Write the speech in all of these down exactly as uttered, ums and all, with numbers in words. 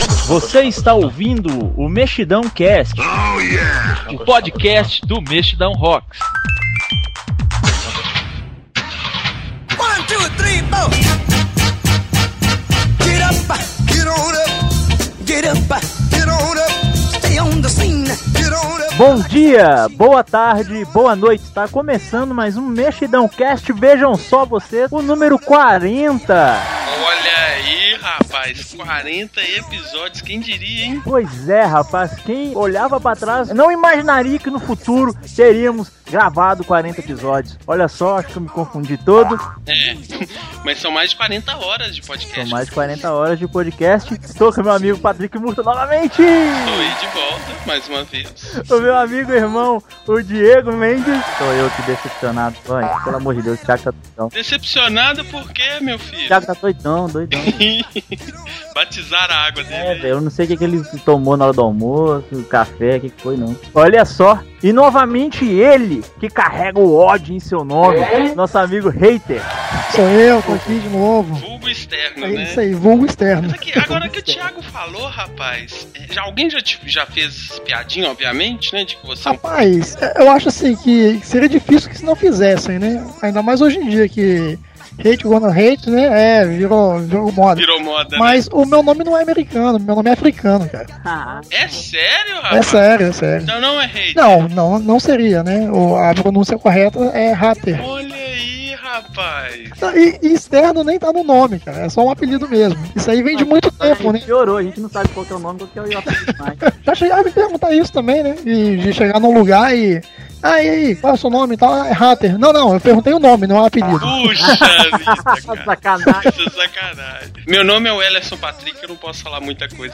Você está ouvindo o Mexidão Cast, oh, yeah. o podcast do Mexidão Rocks. One, two, three, four. Get up, get on up, get up, get on up, stay on the scene, get on up. Bom dia, boa tarde, boa noite. Está começando mais um Mexidão Cast. Vejam só vocês, o número quarenta. Olha aí, rapaz, quarenta episódios, quem diria, hein? Pois é, rapaz, quem olhava pra trás não imaginaria que no futuro teríamos gravado quarenta episódios. Olha só, acho que eu me confundi todo. É, mas são mais de quarenta horas de podcast. São mais de quarenta horas de podcast. Estou com meu amigo Patrick Murta novamente. Estou aí de volta, mais uma vez. O meu amigo e irmão, o Diego Mendes. Sou eu aqui decepcionado. Ai, pelo amor de Deus, o Thiago tá doidão. Decepcionado por quê, meu filho? O Thiago tá doidão, doidão. Batizaram a água dele. É, velho, eu não sei o que, que ele tomou na hora do almoço, o café, o que, que foi, não. Olha só, e novamente ele, que carrega o ódio em seu nome, nosso amigo Hater. Sou eu, tô aqui de novo. Vulgo externo, é né? Isso aí, vulgo externo. Mas aqui, agora que o Thiago falou, rapaz, já, alguém já, tipo, já fez piadinha, obviamente, né? De que você... Rapaz, eu acho assim que seria difícil que se não fizessem, né? Ainda mais hoje em dia que... Hate gonna hate, né? É, virou, virou moda. Virou moda, Mas né? o meu nome não é americano, meu nome é africano, cara. É sério, É rapaz? sério, é sério. Então não é hate. Não, não, não seria, né? O, a pronúncia correta é hater. Olha aí, rapaz. E, e externo nem tá no nome, cara. É só um apelido mesmo. Isso aí vem de muito tempo, né? Piorou, a gente não sabe qual que é o nome, qual que é o apelido mais. Já chegaram a me perguntar isso também, né? E de chegar num lugar e... Ah, e aí, qual é o seu nome e tal? É Hater. Não, não, eu perguntei o nome, não é o apelido. Puxa vida, cara. Sacanagem. Isso é sacanagem. Meu nome é o Ellerson Patrick, eu não posso falar muita coisa.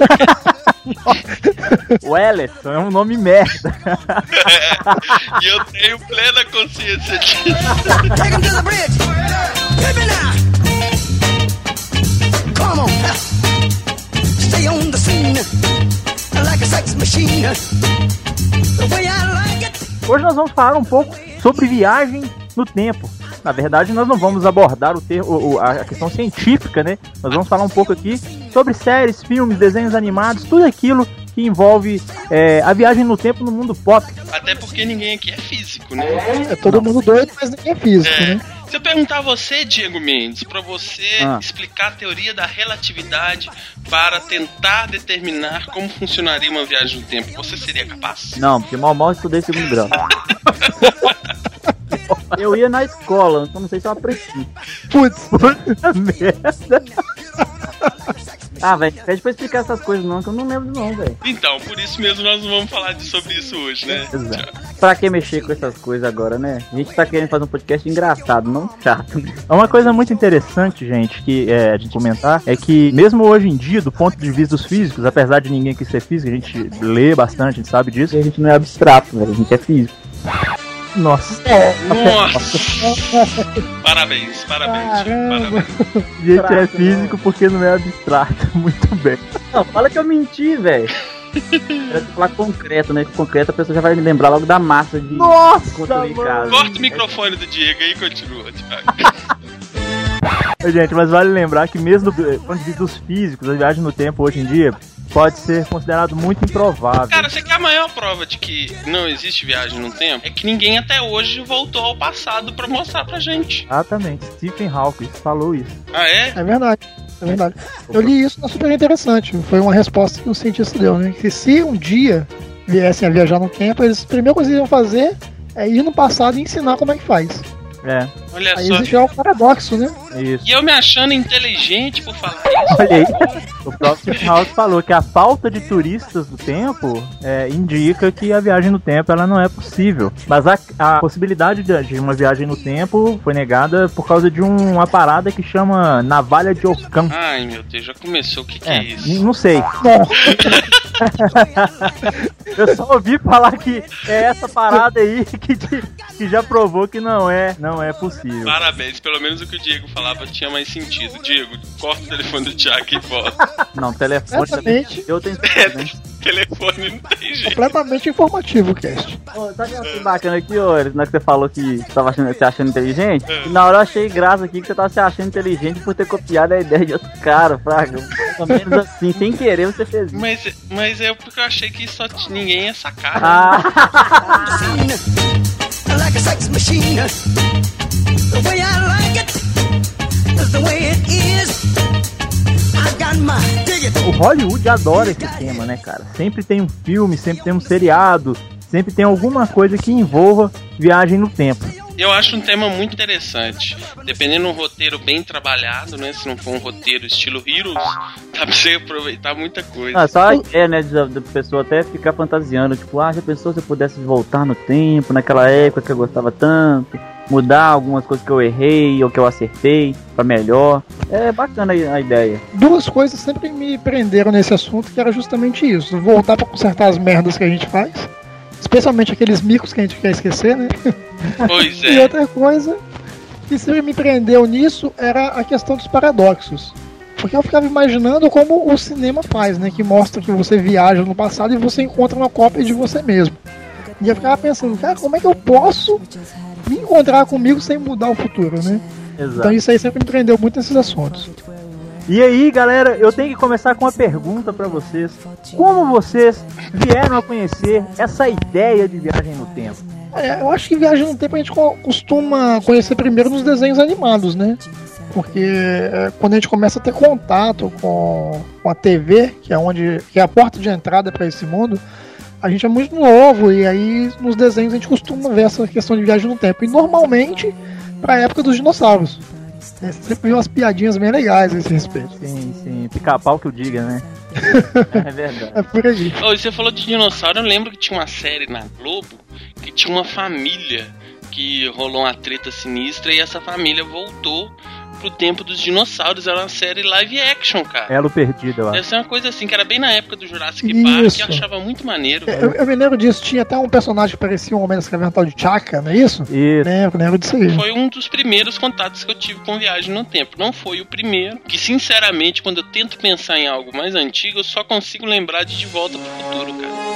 O Ellerson é um nome merda. É, e eu tenho plena consciência disso. Take him to the bridge. Hit me now. Come on. Stay on the scene like a sex machine. The way I like it. Hoje nós vamos falar um pouco sobre viagem no tempo. Na verdade, nós não vamos abordar o termo, o, a questão científica, né? Nós vamos falar um pouco aqui sobre séries, filmes, desenhos animados, tudo aquilo que envolve é, a viagem no tempo no mundo pop. Até porque ninguém aqui é físico, né? É todo mundo doido, mas ninguém é físico, É. né? Se eu perguntar a você, Diego Mendes, pra você Ah. explicar a teoria da relatividade para tentar determinar como funcionaria uma viagem no tempo, você seria capaz? Não, porque mal mal estudei segundo grau. Eu ia na escola, então não sei se eu aprecio. Putz, Puta merda. Ah, velho, pede pra explicar essas coisas não, que eu não lembro não, velho. Então, por isso mesmo nós não vamos falar de- sobre isso hoje, né? Exato. Pra que mexer com essas coisas agora, né? A gente tá querendo fazer um podcast engraçado, não chato. É uma coisa muito interessante, gente, que é, a gente comentar, é que mesmo hoje em dia, do ponto de vista dos físicos, apesar de ninguém aqui ser físico, a gente lê bastante, a gente sabe disso, e a gente não é abstrato, velho, a gente é físico. Nossa. Nossa! Parabéns, parabéns, Caramba. parabéns. A gente é físico porque não é abstrato. Muito bem. Não, fala que eu menti, velho. Era falar concreto, né? Concreto a pessoa já vai me lembrar logo da massa de Nossa, construir mano. casa. Corta o microfone do Diego aí e continua, Thiago. Gente, mas vale lembrar que mesmo do ponto de vista dos físicos, a viagem no tempo hoje em dia pode ser considerado muito improvável. Cara, você quer a maior prova de que não existe viagem no tempo? É que ninguém até hoje voltou ao passado pra mostrar pra gente. Exatamente. Stephen Hawking falou isso. Ah, é? É verdade, é verdade. Eu li isso na Super Interessante. Foi uma resposta que o cientista deu, né? Que se um dia viessem a viajar no tempo, eles, a primeira coisa que iam fazer é ir no passado e ensinar como é que faz. É, Olha Aí só. existe já o paradoxo, né? isso. E eu me achando inteligente por falar isso. Olha aí, o próprio Stephen Hawking falou que a falta de turistas do tempo é, indica que a viagem no tempo ela não é possível. Mas a, a possibilidade de, de uma viagem no tempo foi negada por causa de um, uma parada que chama navalha de Ockham. Ai, meu Deus, já começou. O que, que é, É, isso? não sei. Eu só ouvi falar que é essa parada aí que, de- que já provou que não é, não é possível. Parabéns, pelo menos o que o Diego falava tinha mais sentido. Diego, corta o telefone do Thiago e volta. Não, telefone também. Exatamente. Eu tenho É, telefone não tem jeito. Completamente informativo o cast. Ô, sabe uma coisa bacana aqui, ô, na que você falou que você tava achando, se achando inteligente? E na hora eu achei graça aqui que você tava se achando inteligente por ter copiado a ideia de outro cara, fraga. Mais ou menos assim, sem querer você fez isso. Mas, mas é porque eu achei que só t- ninguém ia sacar. Ah, Like a sex machine. The way I like it is the way it is. I got my ticket. o Hollywood adora esse tema, né, cara? Sempre tem um filme, sempre tem um seriado, sempre tem alguma coisa que envolva viagem no tempo. Eu acho um tema muito interessante. Dependendo de um roteiro bem trabalhado, né? Se não for um roteiro estilo Heroes, dá pra você aproveitar muita coisa. Ah, só a ideia, né, da da pessoa até ficar fantasiando, tipo, ah, já pensou se eu pudesse voltar no tempo, naquela época que eu gostava tanto, mudar algumas coisas que eu errei ou que eu acertei pra melhor. É bacana a a ideia. Duas coisas sempre me prenderam nesse assunto, que era justamente isso. Voltar pra consertar as merdas que a gente faz. Especialmente aqueles micos que a gente quer esquecer, né? Pois E é. outra coisa que sempre me prendeu nisso era a questão dos paradoxos. Porque eu ficava imaginando como o cinema faz, né? Que mostra que você viaja no passado e você encontra uma cópia de você mesmo. E eu ficava pensando, cara, como é que eu posso me encontrar comigo sem mudar o futuro, né? Então Exato. isso aí sempre me prendeu muito nesses assuntos. E aí, galera, eu tenho que começar com uma pergunta pra vocês. Como vocês vieram a conhecer essa ideia de viagem no tempo? É, eu acho que viagem no tempo a gente co- costuma conhecer primeiro nos desenhos animados, né? Porque é, quando a gente começa a ter contato com, com a T V, que é, onde, que é a porta de entrada para esse mundo, a gente é muito novo e aí nos desenhos a gente costuma ver essa questão de viagem no tempo. E normalmente para a época dos dinossauros. É, você sempre viu umas piadinhas bem legais a esse respeito. Sim, sim, pica-pau que eu diga, né? É verdade. É por aí. Oh, e você falou de dinossauro, eu lembro que tinha uma série na Globo que tinha uma família que rolou uma treta sinistra e essa família voltou pro tempo dos dinossauros. Era uma série live action, cara. Elo perdido, eu acho. Deve ser uma coisa assim, que era bem na época do Jurassic Isso. Park, que eu achava muito maneiro. É, Eu, eu me lembro disso, tinha até um personagem que parecia um homem das cavernas tal de Chaka, não é isso? Isso. Lembro, lembro disso aí. Foi um dos primeiros contatos que eu tive com viagem no tempo. Não foi o primeiro, que sinceramente, quando eu tento pensar em algo mais antigo, eu só consigo lembrar de De Volta pro Futuro, cara.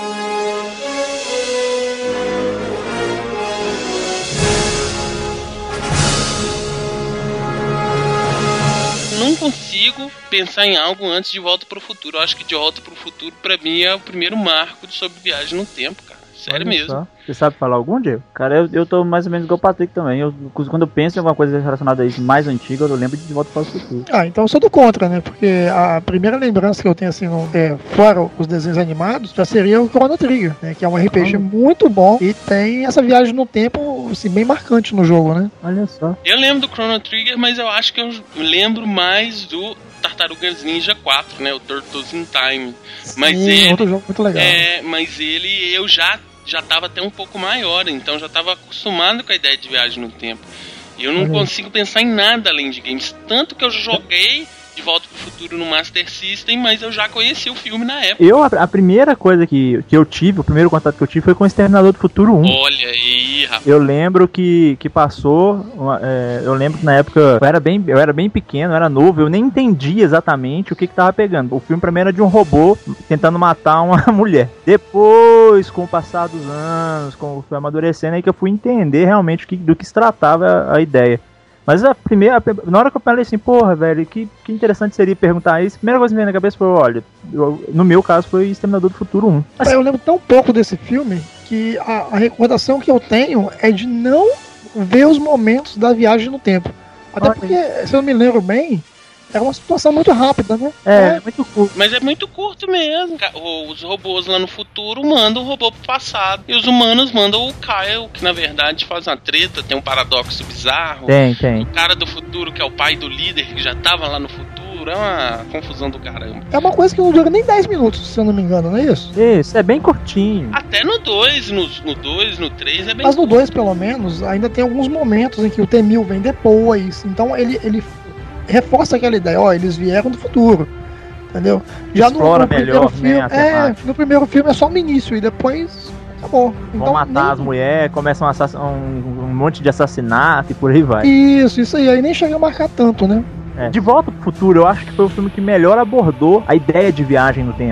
Não consigo pensar em algo antes de Volta pro Futuro. Eu acho que De Volta pro Futuro, pra mim, é o primeiro marco sobre viagem no tempo, cara. Sério Olha mesmo. só. Você sabe falar algum, Diego? Cara, eu, eu tô mais ou menos igual o Patrick também. Eu, quando eu penso em alguma coisa relacionada a isso mais antiga, eu lembro de De Volta para o Futuro. Ah, então eu sou do contra, né? Porque a primeira lembrança que eu tenho, assim, no, é, fora os desenhos animados, já seria o Chrono Trigger, né? Que é um R P G muito bom e tem essa viagem no tempo, assim, bem marcante no jogo, né? Olha só. Eu lembro do Chrono Trigger, mas eu acho que eu lembro mais do Tartarugas Ninja quatro, né? O Turtles in Time. Mas Sim, ele, outro jogo muito legal. é, mas ele eu já já tava até um pouco maior, então já tava acostumado com a ideia de viagem no tempo. E eu não Olha aí. consigo pensar em nada além de games, tanto que eu joguei De Volta pro Futuro no Master System, mas eu já conheci o filme na época. Eu, a, a primeira coisa que, que eu tive, o primeiro contato que eu tive foi com o Exterminador do Futuro um. Olha aí, rapaz. Eu lembro que, que passou, uma, é, eu lembro que na época eu era, bem, eu era bem pequeno, eu era novo, eu nem entendia exatamente o que que tava pegando. O filme pra mim era de um robô tentando matar uma mulher. Depois, com o passar dos anos, com o filme amadurecendo, aí que eu fui entender realmente o que, do que se tratava a, a ideia. Mas a primeira, a, na hora que eu falei assim, porra, velho, que, que interessante seria perguntar isso, a primeira coisa que me veio na cabeça foi, olha, eu, no meu caso foi Exterminador do Futuro um. Eu lembro tão pouco desse filme que a, a recordação que eu tenho é de não ver os momentos da viagem no tempo. Até Olha. porque, se eu me lembro bem, era uma situação muito rápida, né? É, muito curto. Mas é muito curto mesmo. Ca- Os robôs lá no futuro mandam o robô pro passado. E os humanos mandam o Kyle, que na verdade faz uma treta, tem um paradoxo bizarro. Tem, tem. O cara do futuro, que é o pai do líder, que já tava lá no futuro. É uma confusão do caramba. É uma coisa que não dura nem dez minutos, se eu não me engano, não é isso? Isso, é bem curtinho. Até no dois, no dois, no três é bem Mas no curto. dois, pelo menos, ainda tem alguns momentos em que o T mil vem depois. Então ele, ele reforça aquela ideia, ó, eles vieram do futuro. Entendeu? Já no, Explora no primeiro melhor, filme, né, a é, temática. no primeiro filme é só no início e depois acabou. Vão Então, matar nem- as mulheres, começam a assass- um, um monte de assassinato e por aí vai. Isso, isso aí, aí nem chega a marcar tanto, né? É. De Volta pro Futuro, eu acho que foi o filme que melhor abordou a ideia de viagem no tempo.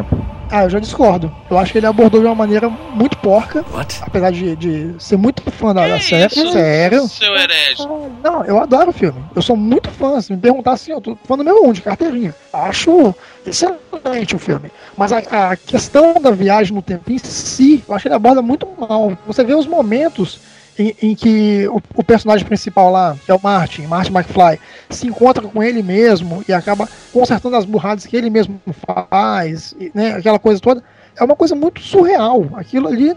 Ah, eu já discordo. Eu acho que ele abordou de uma maneira muito porca. What? Apesar de, de ser muito fã da, da série. Isso, sério. Seu herege. Ah, não, eu adoro o filme. Eu sou muito fã. Se me perguntar assim, eu tô fã número um de carteirinha. Acho excelente o filme. Mas a, a questão da viagem no tempo em si, eu acho que ele aborda muito mal. Você vê os momentos Em, em que o, o personagem principal lá, que é o Martin, Martin McFly, se encontra com ele mesmo e acaba consertando as burradas que ele mesmo faz, e, né, aquela coisa toda, é uma coisa muito surreal. Aquilo ali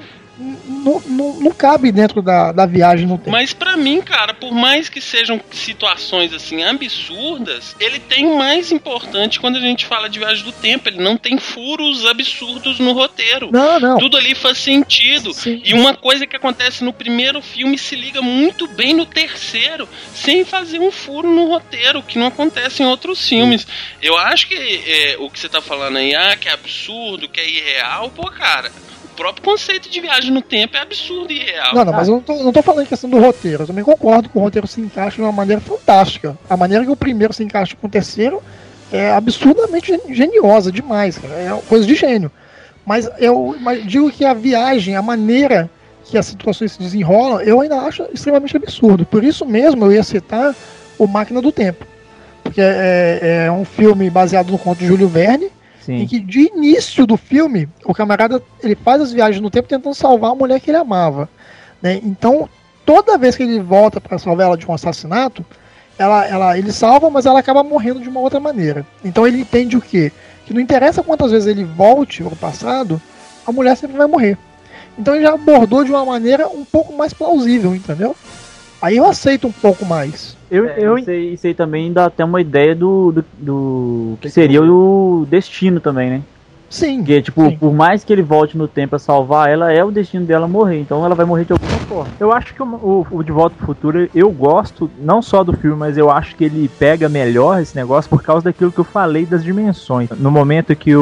não cabe dentro da, da viagem no tempo. Mas pra mim, cara, por mais que sejam situações assim absurdas, ele tem o mais importante quando a gente fala de viagem do tempo. Ele não tem furos absurdos no roteiro. Não, não. Tudo ali faz sentido. Sim. E uma coisa que acontece no primeiro filme se liga muito bem no terceiro, sem fazer um furo no roteiro, que não acontece em outros filmes. Eu acho que é, o que você tá falando aí, ah, que é absurdo, que é irreal, pô, cara, o próprio conceito de viagem no tempo é absurdo e irreal. Não, não, mas eu não tô, não tô falando em questão do roteiro. Eu também concordo que o roteiro se encaixa de uma maneira fantástica. A maneira que o primeiro se encaixa com o terceiro é absurdamente geniosa demais, cara. É coisa de gênio. Mas eu digo que a viagem, a maneira que as situações se desenrolam, eu ainda acho extremamente absurdo. Por isso mesmo eu ia citar o Máquina do Tempo. Porque é, é um filme baseado no conto de Júlio Verne. Sim. Em que de início do filme o camarada ele faz as viagens no tempo tentando salvar a mulher que ele amava, né? Então toda vez que ele volta para salvar ela de um assassinato, ela, ela, ele salva, mas ela acaba morrendo de uma outra maneira. Então ele entende o quê? Que não interessa quantas vezes ele volte ao passado, a mulher sempre vai morrer. Então ele já abordou de uma maneira um pouco mais plausível, entendeu? Aí eu aceito um pouco mais. Eu, é, eu... Isso, aí, isso aí também dá até uma ideia do, do, do que seria o destino também, né? Sim. Porque, tipo, sim. por mais que ele volte no tempo a salvar ela, é o destino dela morrer. Então ela vai morrer de alguma forma. Eu acho que o, o, o De Volta pro Futuro, eu gosto não só do filme, mas eu acho que ele pega melhor esse negócio por causa daquilo que eu falei das dimensões. No momento que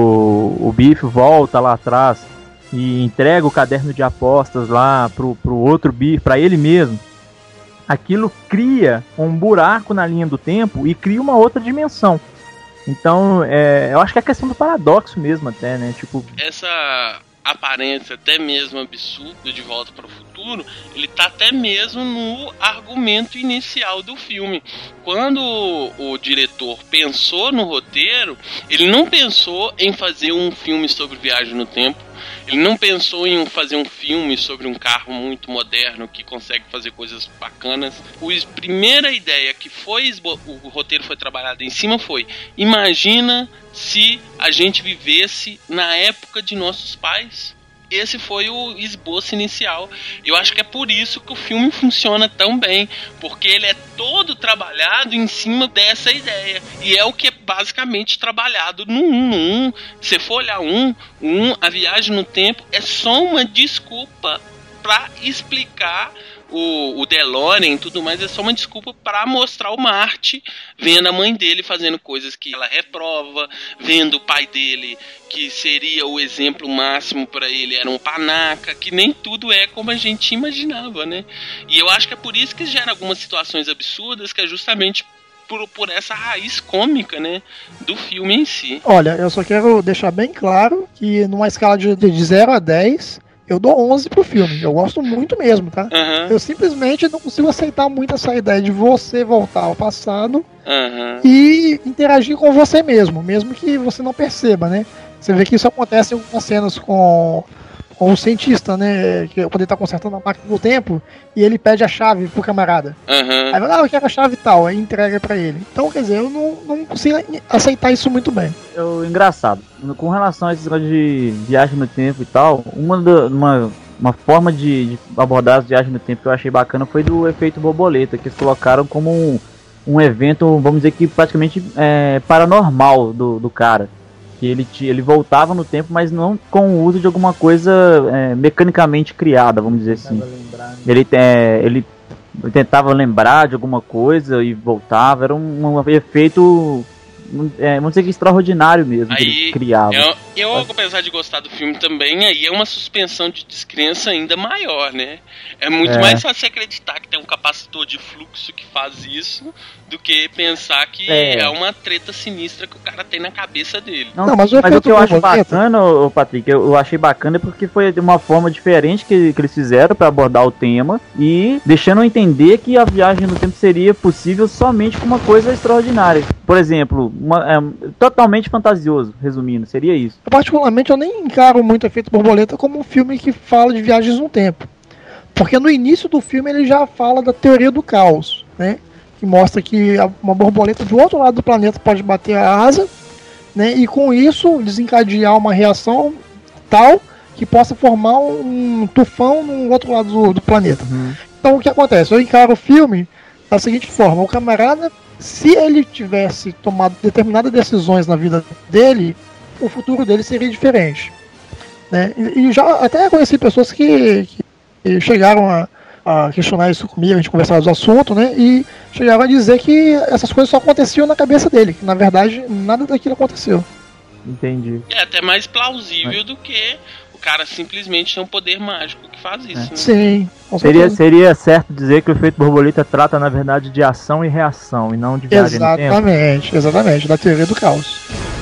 o, o Biff volta lá atrás e entrega o caderno de apostas lá pro, pro outro Biff, pra ele mesmo, aquilo cria um buraco na linha do tempo e cria uma outra dimensão. Então, é, eu acho que é questão do paradoxo mesmo até, né? Tipo... Essa aparência até mesmo absurda de Volta para o Futuro, ele tá até mesmo no argumento inicial do filme. Quando o, o diretor pensou no roteiro, ele não pensou em fazer um filme sobre viagem no tempo. Ele não pensou em fazer um filme sobre um carro muito moderno que consegue fazer coisas bacanas. A primeira ideia que foi o roteiro foi trabalhado em cima foi: imagina se a gente vivesse na época de nossos pais. Esse foi o esboço inicial. Eu acho que é por isso que o filme funciona tão bem, porque ele é todo trabalhado em cima dessa ideia. E é o que é basicamente trabalhado no um. No um. Se você for olhar um, um, a viagem no tempo é só uma desculpa para explicar o, o DeLorean e tudo mais, é só uma desculpa para mostrar o Marty vendo a mãe dele fazendo coisas que ela reprova, vendo o pai dele que seria o exemplo máximo para ele, era um panaca, que nem tudo é como a gente imaginava, né? E eu acho que é por isso que gera algumas situações absurdas, que é justamente por, por essa raiz cômica, né, do filme em si. Olha, eu só quero deixar bem claro que numa escala de, de zero a dez, eu dou onze pro filme. Eu gosto muito mesmo, tá? Uhum. Eu simplesmente não consigo aceitar muito essa ideia de você voltar ao passado uhum. e interagir com você mesmo, mesmo que você não perceba, né? Você vê que isso acontece em algumas cenas com, com o cientista, né? Que quando ele tá consertando a máquina do tempo e ele pede a chave pro camarada. Uhum. Aí vai, ah, eu quero a chave e tal, aí entrega pra ele. Então, quer dizer, eu não, não consigo aceitar isso muito bem. É engraçado. Com relação a esse negócio de viagem no tempo e tal, uma, da, uma, uma forma de, de abordar as viagens no tempo que eu achei bacana foi do efeito borboleta, que eles colocaram como um, um evento, vamos dizer que praticamente é, paranormal do, do cara. Que ele, ele voltava no tempo, mas não com o uso de alguma coisa é, mecanicamente criada, vamos dizer assim. Ele, é, ele tentava lembrar de alguma coisa e voltava, era um, um efeito é, vamos dizer que extraordinário mesmo que Aí, ele criava. Eu, eu, apesar de gostar do filme também, aí é uma suspensão de descrença ainda maior, né? É muito É. mais fácil acreditar que tem um capacitor de fluxo que faz isso do que pensar que É. é, uma treta sinistra que o cara tem na cabeça dele. Não, Não, mas mas, o o efeito que eu acho borboleta- bacana, ô, Patrick, eu, eu achei bacana porque foi de uma forma diferente que, que eles fizeram pra abordar o tema e deixando entender que a viagem no tempo seria possível somente com uma coisa extraordinária. Por exemplo, uma, é, totalmente fantasioso, resumindo, seria isso. Eu, particularmente, eu nem encaro muito Efeito Borboleta como um filme que fala de viagens no tempo. Porque no início do filme ele já fala da teoria do caos, né? Que mostra que a- uma borboleta do outro lado do planeta pode bater a asa, né? E com isso desencadear uma reação tal que possa formar um tufão no outro lado do, do planeta. Então o que acontece? Eu encaro o filme da seguinte forma: o camarada, se ele tivesse tomado determinadas decisões na vida dele, o futuro dele seria diferente, né? E, e já até conheci pessoas que, que chegaram a, a questionar isso comigo, a gente conversava do assunto, né? E chegaram a dizer que essas coisas só aconteciam na cabeça dele, que na verdade nada daquilo aconteceu. Entendi. É até mais plausível do que o cara simplesmente ter um poder mágico que faz isso. Né? Sim, com Seria, certeza. seria certo dizer que o efeito borboleta trata, na verdade, de ação e reação, e não de viagem no tempo. Exatamente, exatamente, da teoria do caos.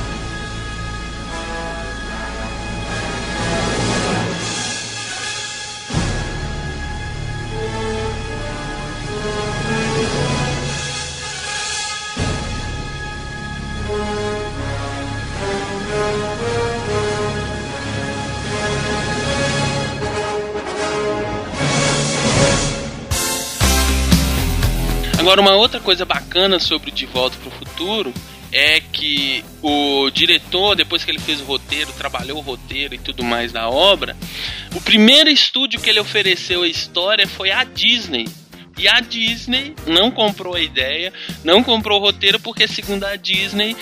Agora, uma outra coisa bacana sobre De Volta para o Futuro é que o diretor, depois que ele fez o roteiro, trabalhou o roteiro e tudo mais da obra, o primeiro estúdio que ele ofereceu a história foi a Disney. E a Disney não comprou a ideia, não comprou o roteiro, porque segundo a Disney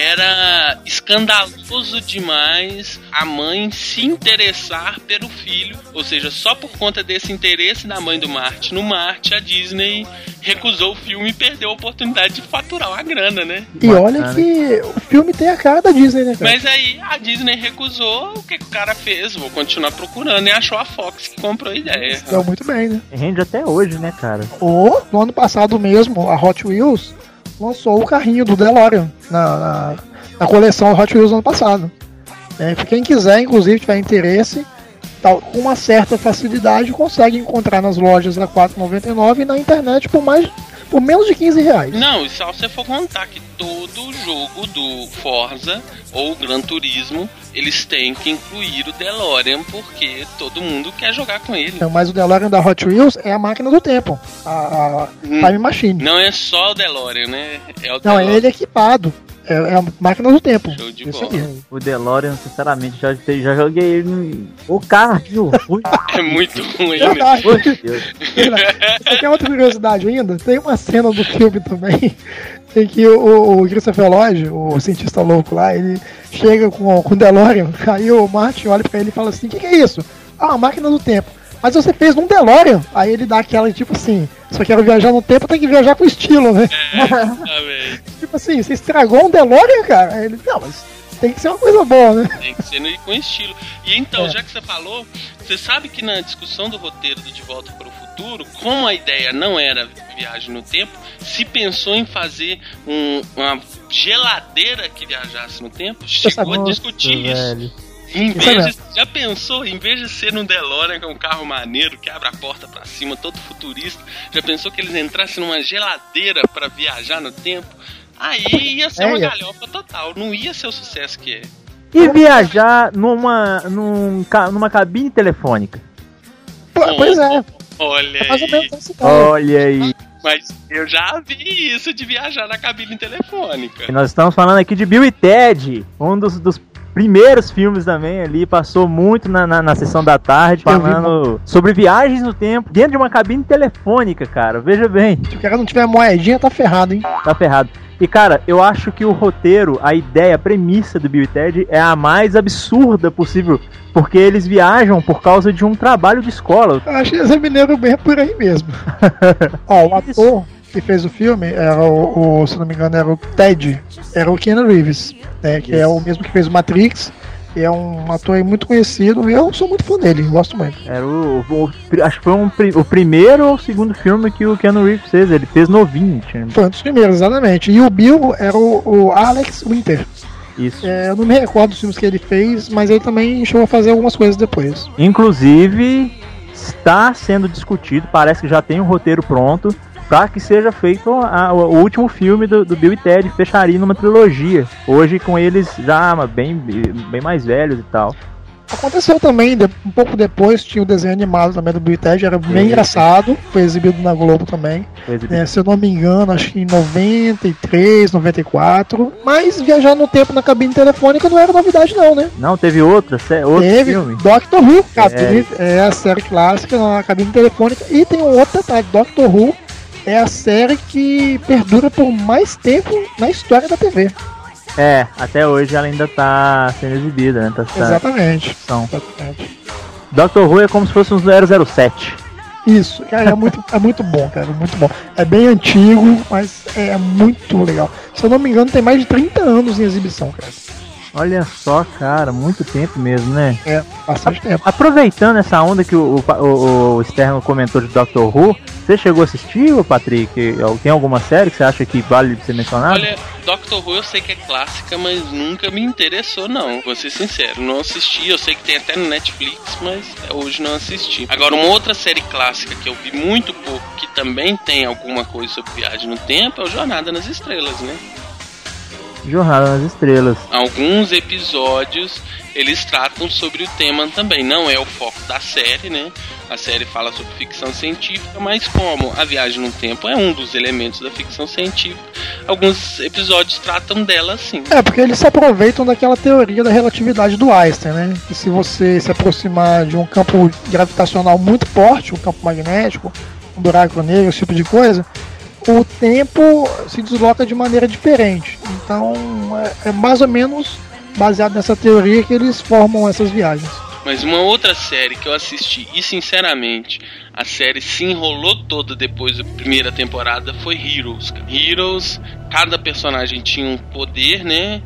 era escandaloso demais a mãe se interessar pelo filho. Ou seja, só por conta desse interesse da mãe do Marty no Marty, a Disney recusou o filme e perdeu a oportunidade de faturar uma grana, né? E olha que o filme tem a cara da Disney, né, cara? Mas aí a Disney recusou, o que, que o cara fez? Vou continuar procurando, e achou a Fox que comprou a ideia. Deu muito bem, né? Rende até hoje, né, cara? Ou, no ano passado mesmo, a Hot Wheels lançou o carrinho do DeLorean na, na, na coleção Hot Wheels do ano passado. É, quem quiser, inclusive, tiver interesse, tal, com uma certa facilidade, consegue encontrar nas lojas a quatro reais e noventa e nove centavos e na internet por, mais, por menos de quinze reais. Não, e só você for contar que todo jogo do Forza ou Gran Turismo, eles têm que incluir o DeLorean, porque todo mundo quer jogar com ele. Então, mas o DeLorean da Hot Wheels é a máquina do tempo, a, a Hum. Time Machine. Não é só o DeLorean, né? É o Não, é DeLorean. ele equipado. É, é a máquina do tempo. Show de Isso bola. aí. O DeLorean, sinceramente, já, já joguei ele no... O carro, ruim. É muito ruim, Eu né? acho. Meu Deus. Você quer outra curiosidade ainda? Tem uma cena do filme também em que o, o Christopher Lloyd, o cientista louco lá, ele chega com, com o DeLorean, aí o Martin olha pra ele e fala assim: o que, que é isso? Ah, a máquina do tempo. Mas você fez num DeLorean. Aí ele dá aquela tipo assim: se eu quero viajar no tempo, tem que viajar com estilo, né? Exatamente. Tipo assim, você estragou um DeLorean, cara? Aí ele: não, mas tem que ser uma coisa boa, né? Tem que ser no- com estilo. E então, É. já que você falou, você sabe que na discussão do roteiro do De Volta para o Futuro, como a ideia não era viagem no tempo, se pensou em fazer um- uma geladeira que viajasse no tempo, chegou a Nossa, discutir isso. Velho. Em Isso é vez de, já pensou, em vez de ser num DeLorean, que é um carro maneiro, que abre a porta pra cima, todo futurista, já pensou que eles entrassem numa geladeira pra viajar no tempo? Aí ia ser É, uma ia. galhofa total, não ia ser o sucesso que é. E viajar numa, num, ca- numa cabine telefônica. Pô, pois é, Olha é mais ou aí, menos esse cara. Olha aí. mas eu já vi isso de viajar na cabine telefônica. E nós estamos falando aqui de Bill e Ted, um dos, dos primeiros filmes também ali, passou muito na, na, na sessão da tarde, Eu vi falando sobre viagens no tempo, dentro de uma cabine telefônica, cara, veja bem, Se o cara não tiver moedinha, tá ferrado, hein? tá ferrado. E cara, eu acho que o roteiro, a ideia, a premissa do Bill e Ted é a mais absurda possível, porque eles viajam por causa de um trabalho de escola. Eu acho que esse mineiro bem é por aí mesmo. Ó, o Isso. ator que fez o filme era o, o, se não me engano, era o Ted, era o Keanu Reeves, né, que Isso. é o mesmo que fez o Matrix, e é um ator aí muito conhecido, e eu sou muito fã dele, gosto muito. Era o, o, o acho que foi um, o primeiro ou o segundo filme que o Keanu Reeves fez, ele fez novinho. Tinha... Foi um dos primeiros, exatamente, e o Bill era o, o Alex Winter. Isso. É, eu não me recordo dos filmes que ele fez, mas ele também chegou a fazer algumas coisas depois. Inclusive, está sendo discutido, parece que já tem um roteiro pronto, para que seja feito a, o último filme do, do Bill e Ted, fecharia numa trilogia. Hoje com eles já bem, bem mais velhos e tal. Aconteceu também, um pouco depois, tinha o desenho animado também do Bill e Ted, era bem é. engraçado, foi exibido na Globo também. É, se eu não me engano, acho que em noventa e três, noventa e quatro, mas viajar no tempo na cabine telefônica não era novidade não, né? Não, teve outra, outro teve filme. Doctor Who, cabine, é. é a série clássica na cabine telefônica, e tem um outro detalhe, Doctor Who é a série que perdura por mais tempo na história da T V. É, até hoje ela ainda tá sendo exibida, né? Tá, Exatamente. Tá, Exatamente. Doctor Who é como se fosse um zero zero sete. Isso, cara, é muito, é muito bom, cara, muito bom. É bem antigo, mas é muito legal. Se eu não me engano, tem mais de trinta anos em exibição, cara. Olha só, cara, muito tempo mesmo, né? É, bastante tempo. Aproveitando essa onda que o, o, o Sterno comentou de Doctor Who, você chegou a assistir, Patrick? Tem alguma série que você acha que vale ser mencionada? Olha, Doctor Who eu sei que é clássica, mas nunca me interessou não, vou ser sincero, não assisti, eu sei que tem até no Netflix, mas hoje não assisti. Agora, uma outra série clássica que eu vi muito pouco, que também tem alguma coisa sobre viagem no tempo, é o Jornada nas Estrelas, né? Jornada nas Estrelas. Alguns episódios eles tratam sobre o tema também. Não é o foco da série, né? A série fala sobre ficção científica, mas como a viagem no tempo é um dos elementos da ficção científica, alguns episódios tratam dela sim. É, porque eles se aproveitam daquela teoria da relatividade do Einstein, né? Que se você se aproximar de um campo gravitacional muito forte, um campo magnético, um buraco negro, esse tipo de coisa, o tempo se desloca de maneira diferente. Então é, é mais ou menos baseado nessa teoria que eles formam essas viagens. Mas uma outra série que eu assisti e sinceramente a série se enrolou toda depois da primeira temporada foi Heroes. Heroes, cada personagem tinha um poder, né?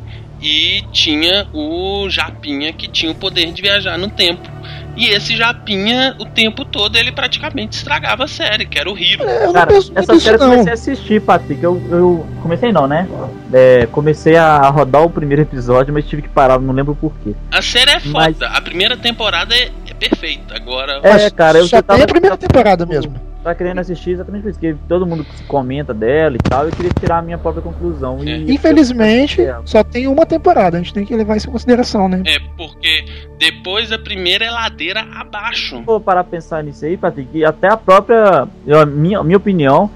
E tinha o Japinha que tinha o poder de viajar no tempo. E esse Japinha, o tempo todo, ele praticamente estragava a série, que era o Hiro. É, cara, essa série eu comecei a assistir, Patrick. Eu, eu comecei não, né? É, comecei a rodar o primeiro episódio, mas tive que parar, não lembro por quê. A série é foda. Mas... A primeira temporada é, é perfeita. Agora... É, mas cara, eu só tava... tem a primeira temporada mesmo. Tava querendo assistir exatamente por isso, porque todo mundo comenta dela e tal, eu queria tirar a minha própria conclusão. É. E infelizmente, só tem uma temporada, a gente tem que levar isso em consideração, né? É, porque depois da primeira é ladeira abaixo. Vou parar pra pensar nisso aí, Patrick, e até a própria, a minha, minha opinião,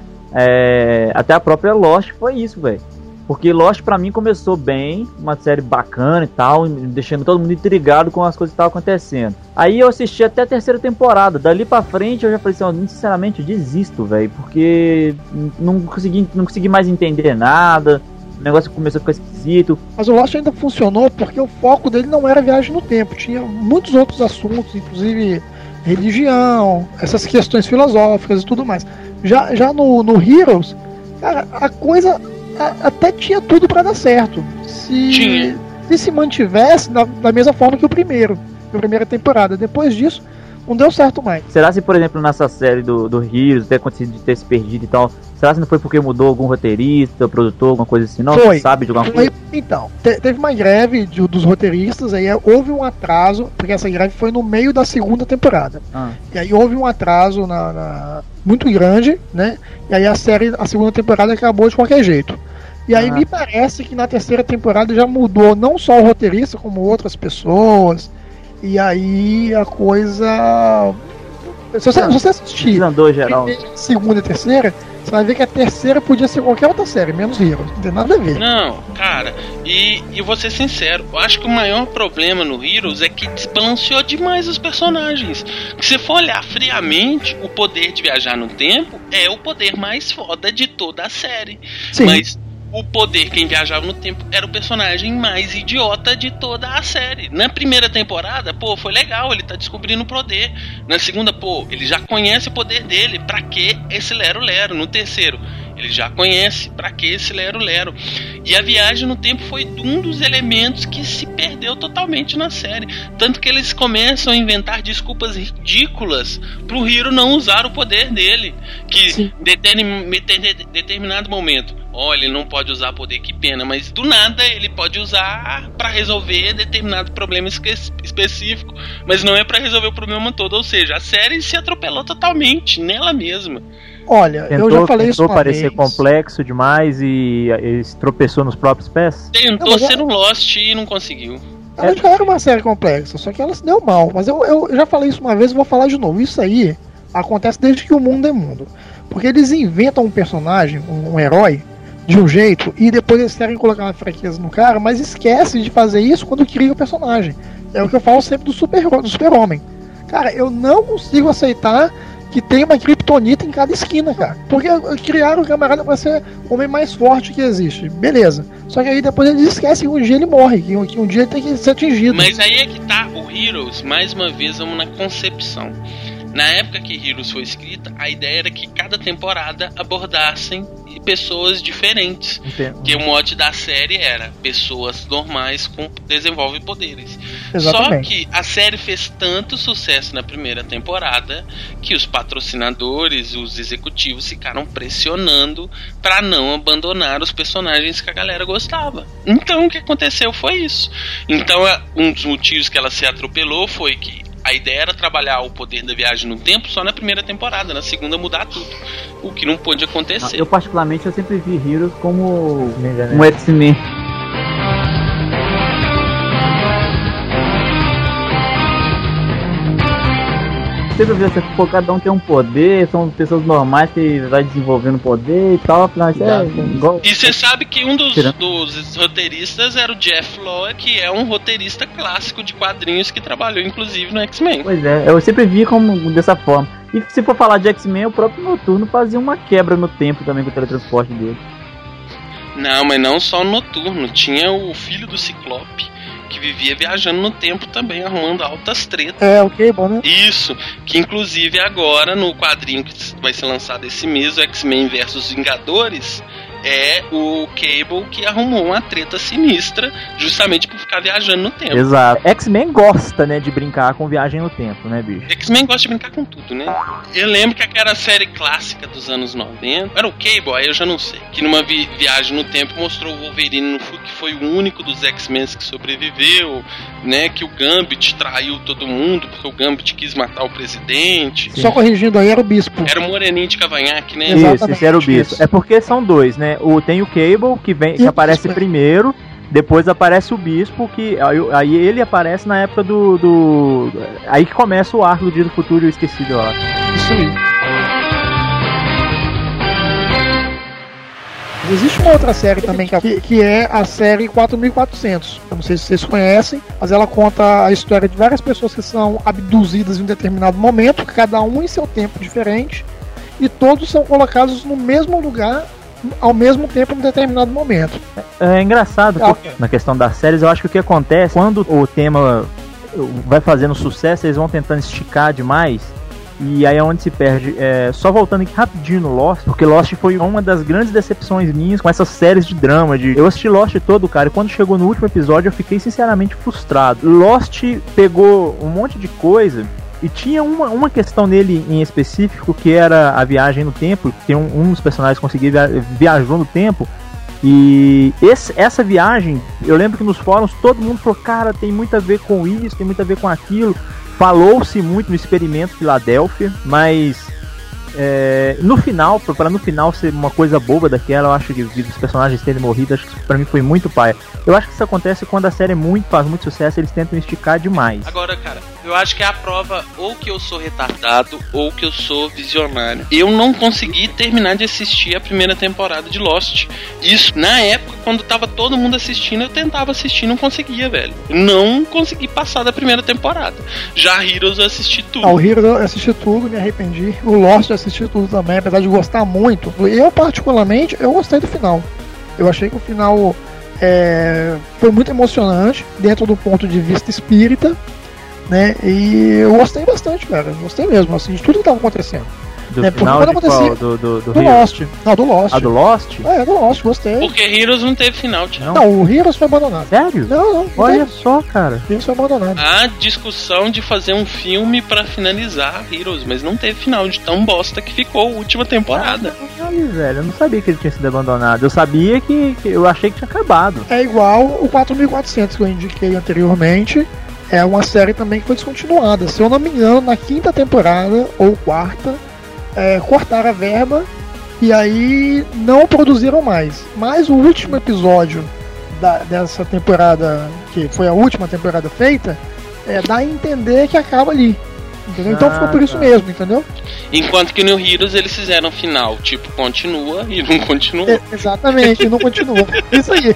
é, até a própria Lost foi isso, velho. Porque Lost pra mim começou bem, uma série bacana e tal, deixando todo mundo intrigado com as coisas que estavam acontecendo. Aí eu assisti até a terceira temporada, dali pra frente eu já falei assim, sinceramente eu desisto, velho, porque não consegui, não consegui mais entender nada, o negócio começou a ficar esquisito. Mas o Lost ainda funcionou porque o foco dele não era viagem no tempo, tinha muitos outros assuntos, inclusive religião, essas questões filosóficas e tudo mais. Já, já no, no Heroes, cara, a coisa... até tinha tudo pra dar certo se se, se mantivesse da, da mesma forma que o primeiro, a primeira temporada. Depois disso não deu certo mais. Será se, por exemplo, nessa série do, do Heroes ter acontecido de ter se perdido e tal, será se não foi porque mudou algum roteirista, produtor, alguma coisa assim? Não, foi. Sabe de alguma foi, coisa? Então, te, teve uma greve de, dos roteiristas, aí houve um atraso, porque essa greve foi no meio da segunda temporada. Ah. E aí houve um atraso na, na, muito grande, né? E aí a série, a segunda temporada acabou de qualquer jeito. E aí ah. me parece que na terceira temporada já mudou não só o roteirista, como outras pessoas. E aí a coisa... Se você, ah, se você assistir geral. segunda e terceira, você vai ver que a terceira podia ser qualquer outra série, menos Heroes. Não tem nada a ver. Não, cara, e, e vou ser sincero, eu acho que o maior problema no Heroes é que desbalanceou demais os personagens. Se você for olhar friamente, o poder de viajar no tempo é o poder mais foda de toda a série. Sim. Mas o poder, quem viajava no tempo, era o personagem mais idiota de toda a série. Na primeira temporada, pô, foi legal, ele tá descobrindo o poder. Na segunda, pô, ele já conhece o poder dele, pra que esse lero-lero? No terceiro, Ele já conhece pra que esse lero-lero. E a viagem no tempo foi um dos elementos que se perdeu totalmente na série. Tanto que eles começam a inventar desculpas ridículas pro Hiro não usar o poder dele. Que em determinado momento, olha, ele não pode usar poder, que pena, mas do nada ele pode usar pra resolver determinado problema espe- específico, mas não é pra resolver o problema todo. Ou seja, a série se atropelou totalmente nela mesma. Olha, tentou, eu já falei isso uma Tentou parecer vez. complexo demais e ele se tropeçou nos próprios pés. Tentou não, ser eu... um Lost e não conseguiu. Ela já era uma série complexa, só que ela se deu mal. Mas eu, eu já falei isso uma vez e vou falar de novo. Isso aí acontece desde que o mundo é mundo. Porque eles inventam um personagem, um, um herói, de um jeito, e depois eles querem colocar uma fraqueza no cara, mas esquecem de fazer isso quando criam o personagem. É o que eu falo sempre do super, do super-homem. Cara, eu não consigo aceitar que tem uma kryptonita em cada esquina, cara. Porque criaram o camarada pra ser o homem mais forte que existe. Beleza. Só que aí depois eles esquecem que um dia ele morre, que um, que um dia ele tem que ser atingido. Mas aí é que tá o Heroes, mais uma vez, vamos na concepção. Na época que Heroes foi escrita, a ideia era que cada temporada abordassem pessoas diferentes. Entendo. Que o mote da série era pessoas normais com desenvolvem poderes. Exatamente. Só que a série fez tanto sucesso na primeira temporada que os patrocinadores, os executivos ficaram pressionando para não abandonar os personagens que a galera gostava. Então o que aconteceu foi isso. Então um dos motivos que ela se atropelou foi que a ideia era trabalhar o poder da viagem no tempo só na primeira temporada, na segunda mudar tudo, o que não pôde acontecer. Eu particularmente eu sempre vi Heroes como Um X-Men. sempre vi assim, pô, cada um tem um poder, são pessoas normais que vai desenvolvendo poder e tal, mas é igual... E você sabe que um dos, dos roteiristas era o Jeff Lowe, que é um roteirista clássico de quadrinhos que trabalhou inclusive no X-Men. Pois é, eu sempre vi como dessa forma. E se for falar de X-Men, o próprio Noturno fazia uma quebra no tempo também com o teletransporte dele. Não, mas não só o Noturno, tinha o filho do Ciclope, que vivia viajando no tempo também, arrumando altas tretas. É, o Cable, né? Isso, que inclusive agora, no quadrinho que vai ser lançado esse mês, o X-Men versus Vingadores, é o Cable que arrumou uma treta sinistra, justamente por ficar viajando no tempo. Exato. X-Men gosta, né, de brincar com viagem no tempo, né, bicho? X-Men gosta de brincar com tudo, né? Eu lembro que aquela série clássica dos anos noventa, era o Cable, aí eu já não sei, que numa vi- viagem no tempo mostrou o Wolverine, no, que foi o único dos X-Men que sobreviveu, né, que o Gambit traiu todo mundo, porque o Gambit quis matar o presidente. Só corrigindo aí, era o Bispo. Era o Moreninho de cavanhaque, né? Exato. Isso, esse era o bicho. Isso. É porque são dois, né? O, tem o Cable, que, vem, que Isso, aparece isso. primeiro, depois aparece o Bispo, que aí, aí ele aparece na época do, do... Aí que começa o arco do Dia do Futuro, eu esqueci de lá. Isso aí. Existe uma outra série também que, que é a série quatro mil e quatrocentos. Eu não sei se vocês conhecem, mas ela conta a história de várias pessoas que são abduzidas em um determinado momento, cada um em seu tempo diferente, e todos são colocados no mesmo lugar ao mesmo tempo em um determinado momento. É engraçado, porque na questão das séries, eu acho que o que acontece, quando o tema vai fazendo sucesso, eles vão tentando esticar demais, e aí é onde se perde. É, só voltando aqui rapidinho no Lost, porque Lost foi uma das grandes decepções minhas com essas séries de drama. De... Eu assisti Lost todo, cara, e quando chegou no último episódio eu fiquei sinceramente frustrado. Lost pegou um monte de coisa, e tinha uma, uma questão nele em específico, que era a viagem no tempo. Tem um, um dos personagens que conseguiu via, viajou no tempo. E esse, essa viagem, eu lembro que nos fóruns todo mundo falou, cara, tem muito a ver com isso, tem muito a ver com aquilo. Falou-se muito no experimento Filadélfia, mas é, no final, para no final ser uma coisa boba daquela, eu acho que os personagens terem morrido, acho que isso pra mim foi muito paia. Eu acho que isso acontece quando a série é muito, faz muito sucesso, eles tentam esticar demais. Agora, cara, eu acho que é a prova ou que eu sou retardado ou que eu sou visionário. Eu não consegui terminar de assistir a primeira temporada de Lost. Isso, na época, quando tava todo mundo assistindo, eu tentava assistir e não conseguia, velho. Não consegui passar da primeira temporada. Já Heroes eu assisti tudo. Ah, o Heroes eu assisti tudo, me arrependi. O Lost eu assisti tudo também, apesar de gostar muito. Eu, particularmente, eu gostei do final. Eu achei que o final é, foi muito emocionante, dentro do ponto de vista espírita, né? E eu gostei bastante, cara. Gostei mesmo, assim, de tudo que tava acontecendo. Do É, porque final quando de acontecia- qual? Do, do, do Do Heroes? Lost. Não, do Lost. Ah, do Lost? É, do Lost, gostei. Porque Heroes não teve final, Thiago. Não, o Heroes foi abandonado. Sério? Não, não. Olha Olha. só, cara. O Heroes foi abandonado. Há discussão de fazer um filme pra finalizar Heroes, mas não teve final, de tão bosta que ficou a última temporada. Olha, velho, eu não sabia que ele tinha sido abandonado. Eu sabia que, que eu achei que tinha acabado. É igual o quatro mil e quatrocentos que eu indiquei anteriormente. É uma série também que foi descontinuada. Se eu não me engano, na quinta temporada ou quarta, é, cortaram a verba e aí não produziram mais. Mas o último episódio da- dessa temporada, que foi a última temporada feita, é, dá a entender que acaba ali. Entendeu? Então Ah, ficou por isso tá. mesmo, entendeu? Enquanto que no Heroes eles fizeram final, tipo, continua e não continua. É, exatamente, e não continua. Isso aí.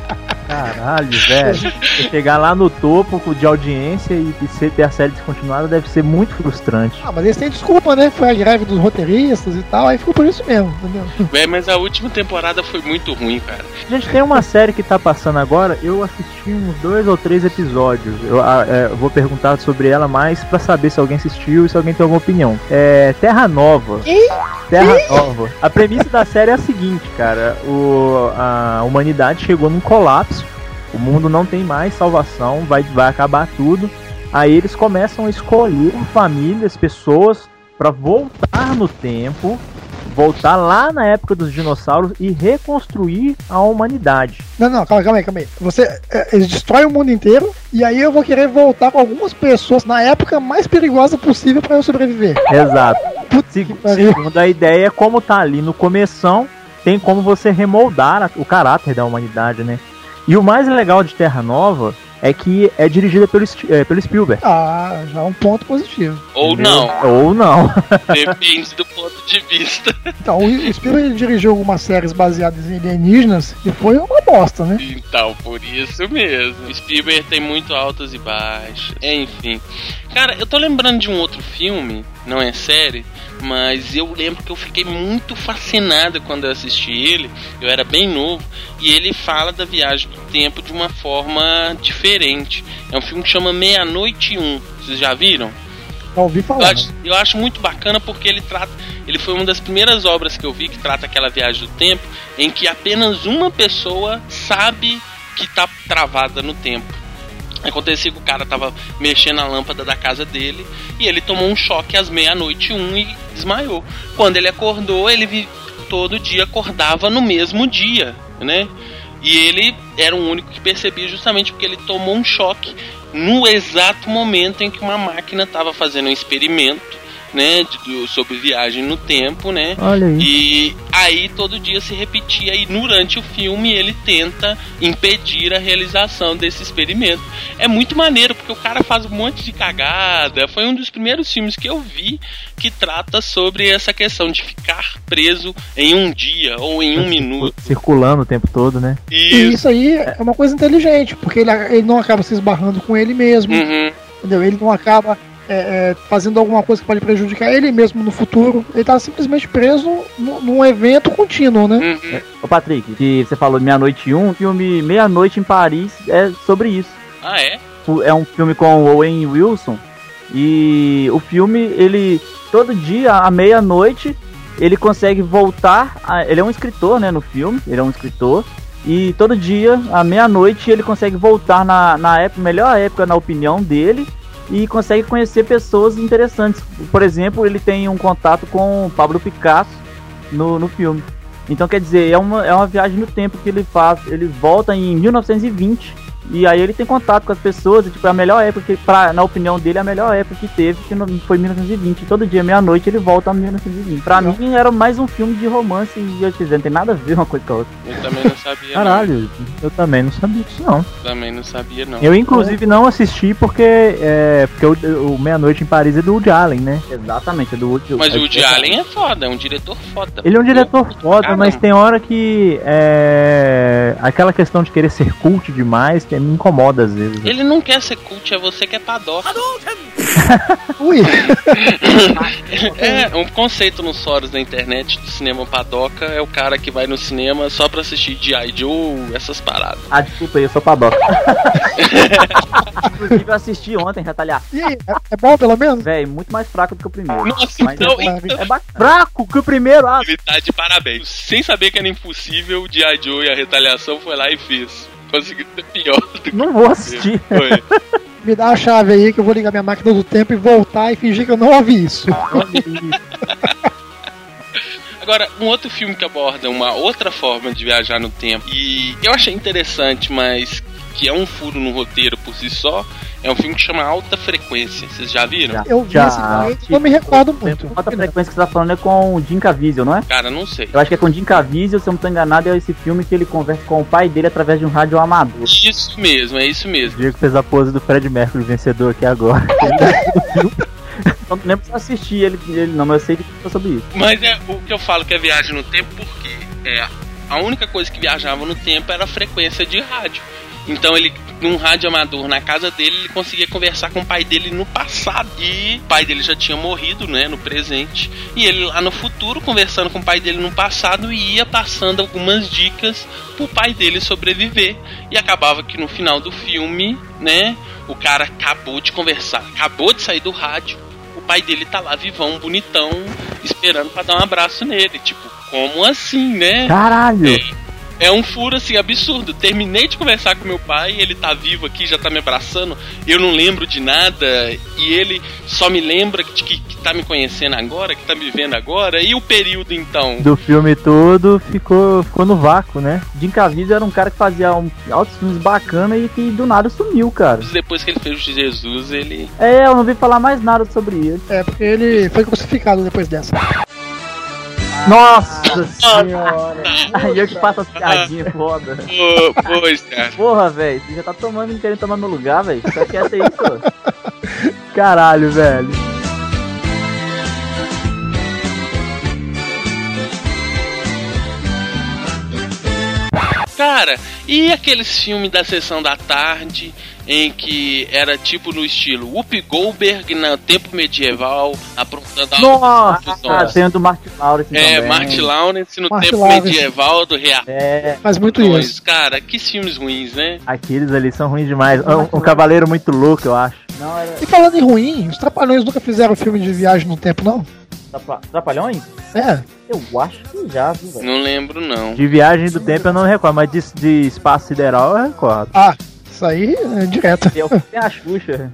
Caralho, velho. Você chegar lá no topo de audiência e, e você ter a série descontinuada deve ser muito frustrante. Ah, mas eles têm desculpa, né? Foi a greve dos roteiristas e tal, aí ficou por isso mesmo, entendeu? Véi, mas a última temporada foi muito ruim, cara. Gente, tem uma série que tá passando agora, eu assisti uns dois ou três episódios. Eu, ah, é, eu vou perguntar sobre ela mais pra saber se alguém assistiu e se alguém tem alguma opinião. É Terra Nova. Terra Nova. A premissa da série é a seguinte, cara. O, a humanidade chegou num colapso. O mundo não tem mais salvação, vai, vai acabar tudo. Aí eles começam a escolher famílias, pessoas, pra voltar no tempo, voltar lá na época dos dinossauros e reconstruir a humanidade. Não, não, calma, calma aí, calma aí. Você, é, eles destroem o mundo inteiro e aí eu vou querer voltar com algumas pessoas na época mais perigosa possível pra eu sobreviver. Exato. Putz, Se- que pariu. Segundo a ideia, como tá ali no começão, tem como você remoldar a- o caráter da humanidade, né? E o mais legal de Terra Nova é que é dirigida pelo, Sti- é, pelo Spielberg. Ah, já é um ponto positivo. Ou entendeu? não, Ou não. depende do ponto de vista. Então, o Spielberg dirigiu algumas séries baseadas em alienígenas e foi uma bosta, né? Então, por isso mesmo. Spielberg tem muito altos e baixos. Enfim. Cara, eu tô lembrando de um outro filme, não é série, mas eu lembro que eu fiquei muito fascinado quando eu assisti ele. Eu era bem novo. E ele fala da viagem do tempo de uma forma diferente. É um filme que chama Meia-Noite e Um. Vocês já viram? Já ouvi Eu falar. acho, eu acho muito bacana porque ele trata. Ele foi uma das primeiras obras que eu vi que trata aquela viagem do tempo em que apenas uma pessoa sabe que tá travada no tempo. Acontecia que o cara tava mexendo na lâmpada da casa dele e ele tomou um choque às meia-noite e um e desmaiou. Quando ele acordou, ele vi, todo dia acordava no mesmo dia, né? E ele era o único que percebia justamente porque ele tomou um choque no exato momento em que uma máquina estava fazendo um experimento, né, de, do, sobre viagem no tempo, né? Olha aí. E aí todo dia se repetia e durante o filme ele tenta impedir a realização desse experimento. É muito maneiro porque o cara faz um monte de cagada. Foi um dos primeiros filmes que eu vi que trata sobre essa questão de ficar preso em um dia ou em um minuto. Circulando o tempo todo, né? E Isso. isso aí é uma coisa inteligente, porque ele, ele não acaba se esbarrando com ele mesmo, Uhum. entendeu? Ele não acaba é, é, fazendo alguma coisa que pode prejudicar ele mesmo no futuro. Ele tá simplesmente preso no- num evento contínuo, né? Uhum. Ô Patrick, que você falou de Meia-Noite e Um, o filme Meia-Noite em Paris é sobre isso. Ah, é? É um filme com o Owen Wilson. E o filme, ele, todo dia, à meia-noite, ele consegue voltar. A, ele é um escritor, né, no filme. Ele é um escritor. E todo dia, à meia-noite, ele consegue voltar na, na época, melhor época, na opinião dele. E consegue conhecer pessoas interessantes. Por exemplo, ele tem um contato com Pablo Picasso no, no filme. Então, quer dizer, é uma, é uma viagem no tempo que ele faz. Ele volta em mil novecentos e vinte. E aí ele tem contato com as pessoas. E, tipo, é a melhor época, que, pra, na opinião dele, é a melhor época que teve, que não, foi mil novecentos e vinte. Todo dia, meia-noite, ele volta a mil novecentos e vinte. Pra Não. mim, era mais um filme de romance e eu não tem nada a ver uma coisa com a outra. Eu também não sabia. Caralho, eu também não sabia disso não. Não. Também não sabia, não. Eu inclusive não assisti porque é, porque o, o Meia-Noite em Paris é do Woody Allen, né? Exatamente, é do último. Mas o Woody Allen é foda, é um diretor foda. Ele é um diretor foda, Caramba. mas tem hora que é, aquela questão de querer ser cult demais que me incomoda às vezes. Ele não quer ser cult, é você que é padoca. Ui, É, um conceito nos fóruns da internet do cinema padoca é o cara que vai no cinema só pra assistir G I. Joe, essas paradas. Ah, desculpa aí, eu sou padoca. Inclusive, eu assisti ontem, Retaliação. E aí, é, é bom pelo menos? Véi, muito mais fraco do que o primeiro. Nossa, Mas não, é, então- é ba- fraco que o primeiro. Ah, Ele tá de parabéns. Sem saber que era impossível, o G I. Joe e a Retaliação foi lá e fez. Conseguiu ser pior do que não vou assistir. foi. Me dá a chave aí que eu vou ligar minha máquina do tempo e voltar e fingir que eu não ouvi isso. Agora, um outro filme que aborda uma outra forma de viajar no tempo, e eu achei interessante, mas que é um furo no roteiro por si só, é um filme que chama Alta Frequência. Vocês já viram? Já. Eu vi Já, esse filme, eu tipo, não me recordo muito. Outra frequência que você tá falando é com o Jim Caviezel, não é? Cara, não sei. Eu acho que é com o Jim Caviezel, se eu não tô enganado, é esse filme que ele conversa com o pai dele através de um rádio amador. Isso mesmo, é isso mesmo. O Diego fez a pose do Fred Mercury vencedor aqui agora. Não lembro se eu assisti ele, ele não, mas eu sei que foi sobre isso. Mas é o que eu falo que é viagem no tempo, porque é, a única coisa que viajava no tempo era a frequência de rádio. Então ele, num rádio amador na casa dele, ele conseguia conversar com o pai dele no passado. E o pai dele já tinha morrido, né, no presente. E ele lá no futuro, conversando com o pai dele no passado, ia passando algumas dicas pro pai dele sobreviver. E acabava que no final do filme, né, o cara acabou de conversar, acabou de sair do rádio. O pai dele tá lá vivão, bonitão, esperando pra dar um abraço nele. Tipo, como assim, né? Caralho! É. É um furo, assim, absurdo. Terminei de conversar com meu pai, ele tá vivo aqui, já tá me abraçando, eu não lembro de nada, e ele só me lembra que, que, que tá me conhecendo agora, que tá me vendo agora. E o período, então? Do filme todo ficou, ficou no vácuo, né? Jim Caviezel era um cara que fazia um, altos filmes bacanas e que do nada sumiu, cara. Depois que ele fez o de Jesus, ele... É, eu não vi falar mais nada sobre ele. É, porque ele foi crucificado depois dessa. Nossa senhora! Aí eu que faço as piadinhas foda. Pô, pois, cara. Porra, velho, você já tá tomando e querendo tomar meu lugar, velho. Só quer ser isso? Caralho, velho. Cara, e aqueles filmes da sessão da tarde em que era tipo no estilo Whoopi Goldberg no tempo medieval, aprontando Nossa, ah, tem o do Martin Lawrence É, também. Martin Lawrence no Martin tempo Lawrence. medieval do Rei Arthur. É, Faz muito Pois, isso. cara, que filmes ruins, né? aqueles ali são ruins demais. Um, um cavaleiro muito louco, eu acho. Não, era E falando em ruim, os Trapalhões nunca fizeram filme de viagem no tempo, não? Trapa- Trapalhões? É. Eu acho que já, viu, velho? Não lembro, não. De viagem do tempo eu não recordo, mas de, de espaço sideral eu recordo. Ah, isso aí é direto. Eu tem a Xuxa.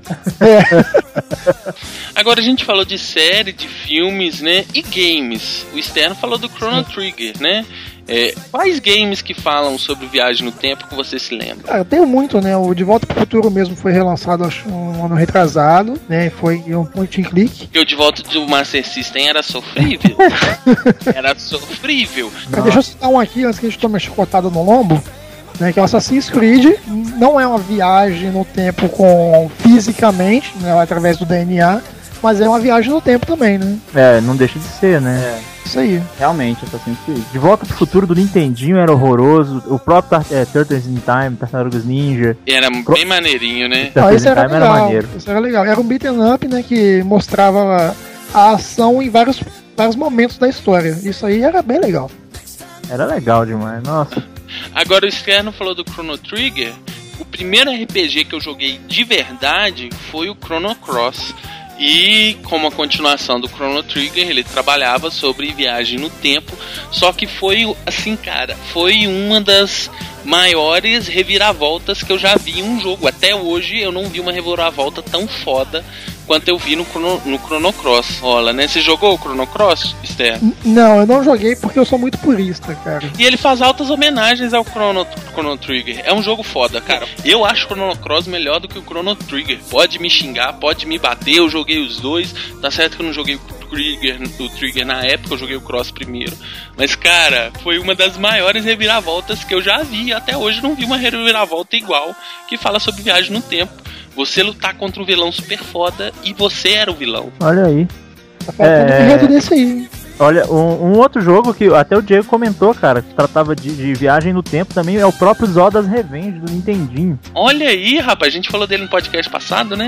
Agora a gente falou de série, de filmes, né? E games. O Externo falou do Chrono Trigger, né? É, quais games que falam sobre viagem no tempo que você se lembra? Cara, eu tenho muito, né? O De Volta pro Futuro mesmo foi relançado, acho, um ano retrasado, né? Foi um point and click. Porque o De Volta do Master System era sofrível. Era sofrível. Mas deixa eu citar um aqui, antes que a gente tome a chicotada no lombo, né? Que é o Assassin's Creed. Não é uma viagem no tempo com fisicamente, né? Através do D N A, mas é uma viagem no tempo também, né? É, não deixa de ser, né? É, Isso aí. realmente, Assassin's Creed. De Volta pro Futuro do Nintendinho era horroroso. O próprio Tar- é, Turtles in Time, Tartarugas Ninja. Era bem maneirinho, né? Ah, Turtles esse in era Time era legal. maneiro. Esse era legal. Era um beat'em up, né? Que mostrava a ação em vários, vários momentos da história. Isso aí era bem legal. Era legal demais, nossa. Agora o Externo falou do Chrono Trigger. O primeiro R P G que eu joguei de verdade foi o Chrono Cross. E como a continuação do Chrono Trigger, ele trabalhava sobre viagem no tempo. Só que foi, assim, cara, foi uma das maiores reviravoltas que eu já vi em um jogo. Até hoje eu não vi uma reviravolta tão foda quanto eu vi no Chrono, no Chrono Cross. Rola, né? Você jogou o Chrono Cross, Esther? N- Não, eu não joguei porque eu sou muito purista, cara. E ele faz altas homenagens ao Chrono, Chrono Trigger. É um jogo foda, cara. Eu acho o Chrono Cross melhor do que o Chrono Trigger. Pode me xingar, pode me bater. Eu joguei os dois. Tá certo que eu não joguei o Trigger, o Trigger na época, eu joguei o Cross primeiro. Mas, cara, foi uma das maiores reviravoltas que eu já vi. Até hoje não vi uma reviravolta igual que fala sobre viagem no tempo. Você lutar contra um vilão super foda e você era o vilão. Olha aí. Tá faltando É. um enredo desse aí, hein? Olha, um, um outro jogo que até o Diego comentou, cara, que tratava de, de viagem no tempo também, é o próprio Zodas Revenge do Nintendinho. Olha aí, rapaz, a gente falou dele no podcast passado, né?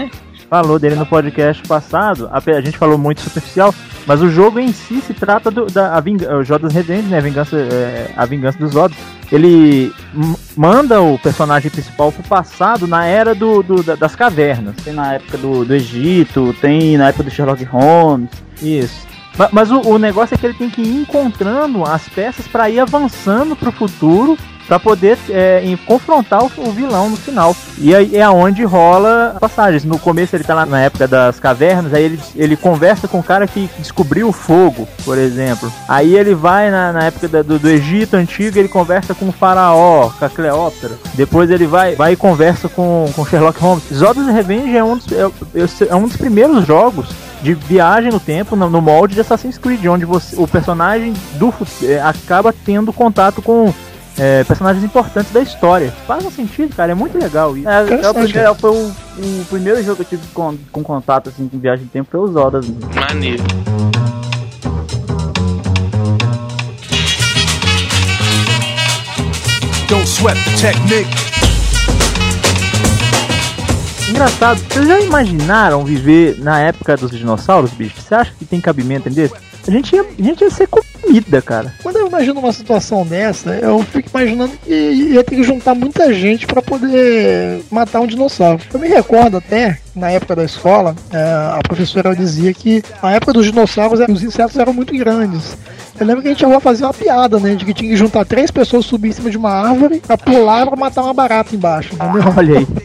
falou dele no podcast passado, a, a gente falou muito superficial, mas o jogo em si se trata do da a vinga, o Zoda's Revenge, né, a vingança, é, a vingança dos Zodas. Ele m- manda o personagem principal pro passado na era do, do, da, das cavernas. Tem na época do, do Egito, tem na época do Sherlock Holmes, isso. Mas, mas o, o negócio é que ele tem que ir encontrando as peças para ir avançando pro futuro, pra poder é, em, confrontar o, o vilão no final. E aí é aonde rola passagens. No começo ele tá lá na época das cavernas, aí ele, ele conversa com o cara que descobriu o fogo, por exemplo. Aí ele vai na, na época da, do, do Egito antigo, ele conversa com o faraó, com a Cleópatra. Depois ele vai, vai e conversa com, com Sherlock Holmes. Zoda's Revenge é um dos, é, é um dos primeiros jogos de viagem no tempo, no, no molde de Assassin's Creed, onde você, o personagem do, é, acaba tendo contato com É, personagens importantes da história. Faz um sentido, cara, é muito legal isso. É, é o primeiro, foi o, o primeiro jogo que eu tive com, com contato assim, com viagem de tempo, foi o Zodas. Maneiro. Don't sweat the technique. Engraçado, vocês já imaginaram viver na época dos dinossauros, bicho? Você acha que tem cabimento nisso? A gente ia, a gente ia ser comida, cara. Quando eu imagino uma situação dessa, eu fico imaginando que ia ter que juntar muita gente pra poder matar um dinossauro. Eu me recordo até, na época da escola, a professora dizia que na época dos dinossauros os insetos eram muito grandes. Eu lembro que a gente chegou a fazer uma piada, né? De que tinha que juntar três pessoas, subir em cima de uma árvore, pra pular pra matar uma barata embaixo, entendeu? Olha aí.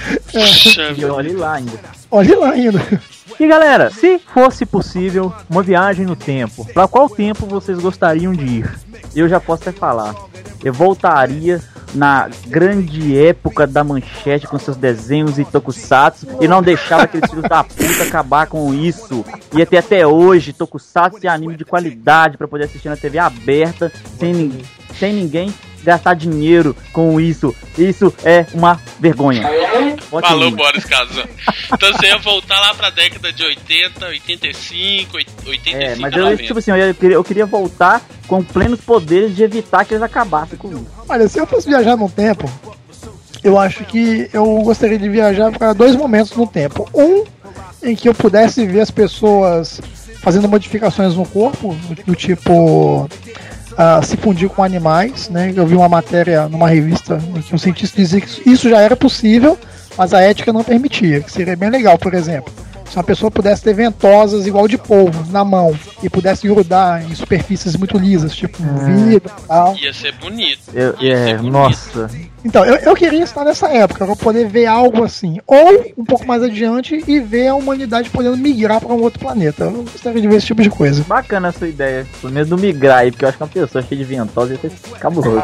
É. E olha lá ainda. Olha lá ainda. E galera, se fosse possível uma viagem no tempo, pra qual tempo vocês gostariam de ir? Eu já posso até falar. Eu voltaria na grande época da Manchete com seus desenhos e tokusatsu e não deixava aqueles filhos da puta acabar com isso. Ia ter até hoje tokusatsu e anime de qualidade pra poder assistir na T V aberta sem, nin- sem ninguém gastar dinheiro com isso. Isso é uma vergonha. Bote Falou, aí. Boris Casan. Então você ia voltar lá pra década de oitenta, oitenta e cinco, oitenta e É, cinco, mas eu, noventa. tipo assim, eu queria, eu queria voltar com plenos poderes de evitar que eles acabassem com isso. Olha, se eu fosse viajar no tempo, eu acho que eu gostaria de viajar para dois momentos no tempo. Um, em que eu pudesse ver as pessoas fazendo modificações no corpo, do, do tipo uh, se fundir com animais, né? Eu vi uma matéria numa revista em que um cientista dizia que isso já era possível, mas a ética não permitia, que seria bem legal, por exemplo. Se uma pessoa pudesse ter ventosas igual de polvo na mão e pudesse grudar em superfícies muito lisas, tipo vidro e tal. Ia ser bonito. Eu, Ia é, ser bonito. nossa. Então, eu, eu queria estar nessa época, pra poder ver algo assim. Ou, um pouco mais adiante, e ver a humanidade podendo migrar para um outro planeta. Eu gostaria de ver esse tipo de coisa. Bacana a sua ideia. Pelo menos do migrar aí, porque eu acho que uma pessoa cheia de ventosa ia ser cabuloso.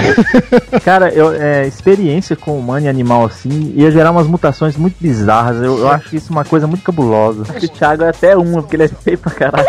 Cara, eu, é, experiência com humano e animal assim ia gerar umas mutações muito bizarras. Eu, eu acho isso uma coisa muito cabulosa. Acho que o Thiago é até uma, porque ele é feio pra caralho.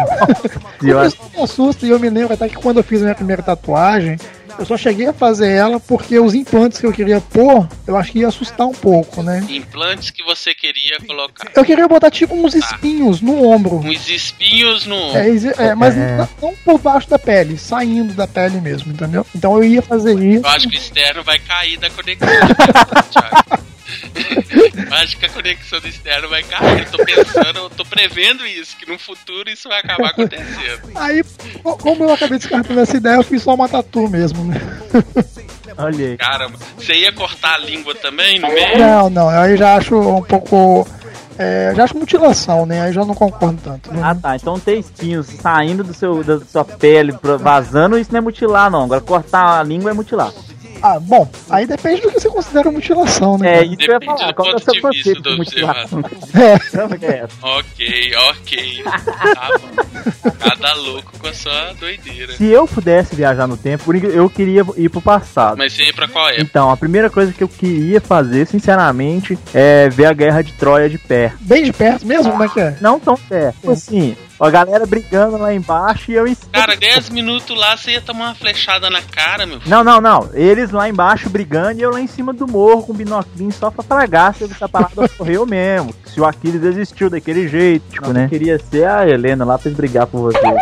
Nossa, Isso me assusta, e eu me lembro até que quando eu fiz a minha primeira tatuagem, eu só cheguei a fazer ela porque os implantes que eu queria pôr, eu acho que ia assustar um pouco, né? Implantes que você queria colocar. Eu queria botar tipo uns espinhos no ombro. Uns espinhos no... É, exi- é, mas É. Não, não por baixo da pele, saindo da pele mesmo, entendeu? Então eu ia fazer isso. Eu acho que o externo vai cair da conexão. Thiago. Eu acho que a conexão do externo vai cair. Eu tô pensando, eu tô prevendo isso, que no futuro isso vai acabar acontecendo. Aí, co- como eu acabei descartando essa ideia, eu fiz só uma tatu mesmo, né? olha aí. Caramba, você ia cortar a língua também no meio? Não, não, aí já acho um pouco. É, já acho mutilação, né? Aí já não concordo tanto. Né? Ah tá, então ter espinhos saindo do seu, da sua pele, pra- vazando, isso não é mutilar não. Agora cortar a língua é mutilar. Ah, bom, aí depende do que você considera mutilação, né? É, cara? isso que eu ia Depende falar. do Qual que é o ponto seu de conceito vista de do mutilação? É. Chama que é essa? Ok, ok. Tá bom. Cada louco com a sua doideira. Se eu pudesse viajar no tempo, por incrível- eu queria ir pro passado. Mas você ia pra qual época? Então, a primeira coisa que eu queria fazer, sinceramente, é ver a guerra de Troia de perto. Bem de perto mesmo, como é que é? Não tão perto. Tipo assim, a galera brigando lá embaixo e eu em cima. Cara, dez minutos lá você ia tomar uma flechada na cara, meu filho. Não, não, não. Eles lá embaixo brigando e eu lá em cima do morro com o binoclinho só pra tragar se essa parada ocorreu mesmo. Se o Aquiles desistiu daquele jeito, tipo, né? Eu queria ser a Helena lá pra eles brigar por você.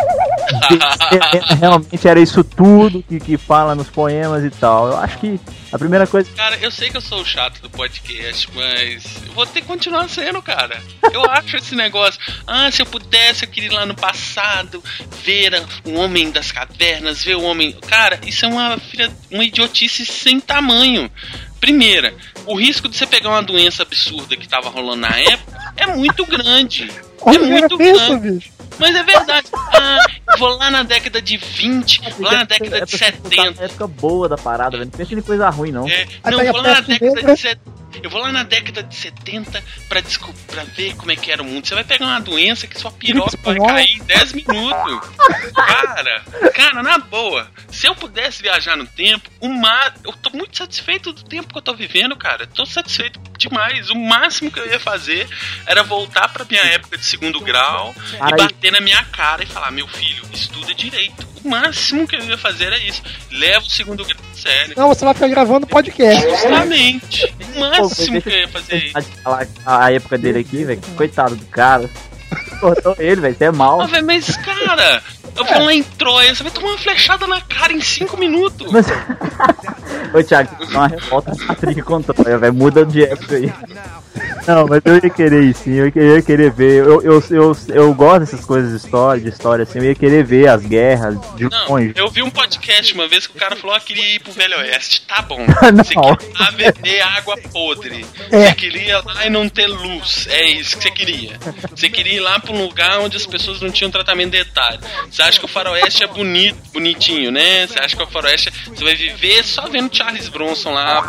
realmente era isso tudo que, que fala nos poemas e tal. Eu acho que a primeira coisa... Cara, eu sei que eu sou o chato do podcast, mas eu vou ter que continuar sendo, cara. Eu acho esse negócio, ah, se eu pudesse, eu queria ir lá no passado, ver o homem das cavernas, ver o homem... Cara, isso é uma, filha, uma idiotice sem tamanho. Primeira, o risco de você pegar uma doença absurda que tava rolando na época é muito grande. Olha, é muito pensa, grande. bicho. Mas é verdade. Ah, vou lá na década de vinte, vou lá na década de setenta. É época boa da parada, velho. Não pensa em coisa ruim, não. É, não, eu vou lá na década de setenta. Eu vou lá na década de setenta pra, desco- pra ver como é que era o mundo. Você vai pegar uma doença que sua piroca vai cair em dez minutos. Cara, cara, na boa. Se eu pudesse viajar no tempo, o ma- eu tô muito satisfeito do tempo que eu tô vivendo, cara. Tô satisfeito demais. O máximo que eu ia fazer era voltar pra minha época de segundo grau Ai. e bater na minha cara e falar, meu filho, estuda direito. O máximo que eu ia fazer era isso. Leva o segundo grau a sério. Não, você vai ficar gravando podcast. Justamente. O máximo Pô, que eu ia fazer isso. Falar a época dele aqui, velho. Coitado do cara. Cortou ele, velho. Você é mal. Ah, véio, mas, cara, eu vou lá em Troia, você vai tomar uma flechada na cara em cinco minutos. Mas... Ô, Thiago, dá uma revolta do Patrick contra Troia, velho. Muda de época aí. Não, mas eu ia querer ir sim, eu ia querer ver. Eu, eu, eu, eu gosto dessas coisas de história, de história assim. Eu ia querer ver as guerras de Não, longe. eu vi um podcast uma vez que o cara falou que queria ir pro Velho Oeste. Tá bom. Não. Você queria beber água podre. É. Você queria ir lá e não ter luz. É isso que você queria. Você queria ir lá pra um lugar onde as pessoas não tinham tratamento dentário. Você acha que o faroeste é bonito, bonitinho, né? Você acha que o faroeste você vai viver só vendo Charles Bronson lá.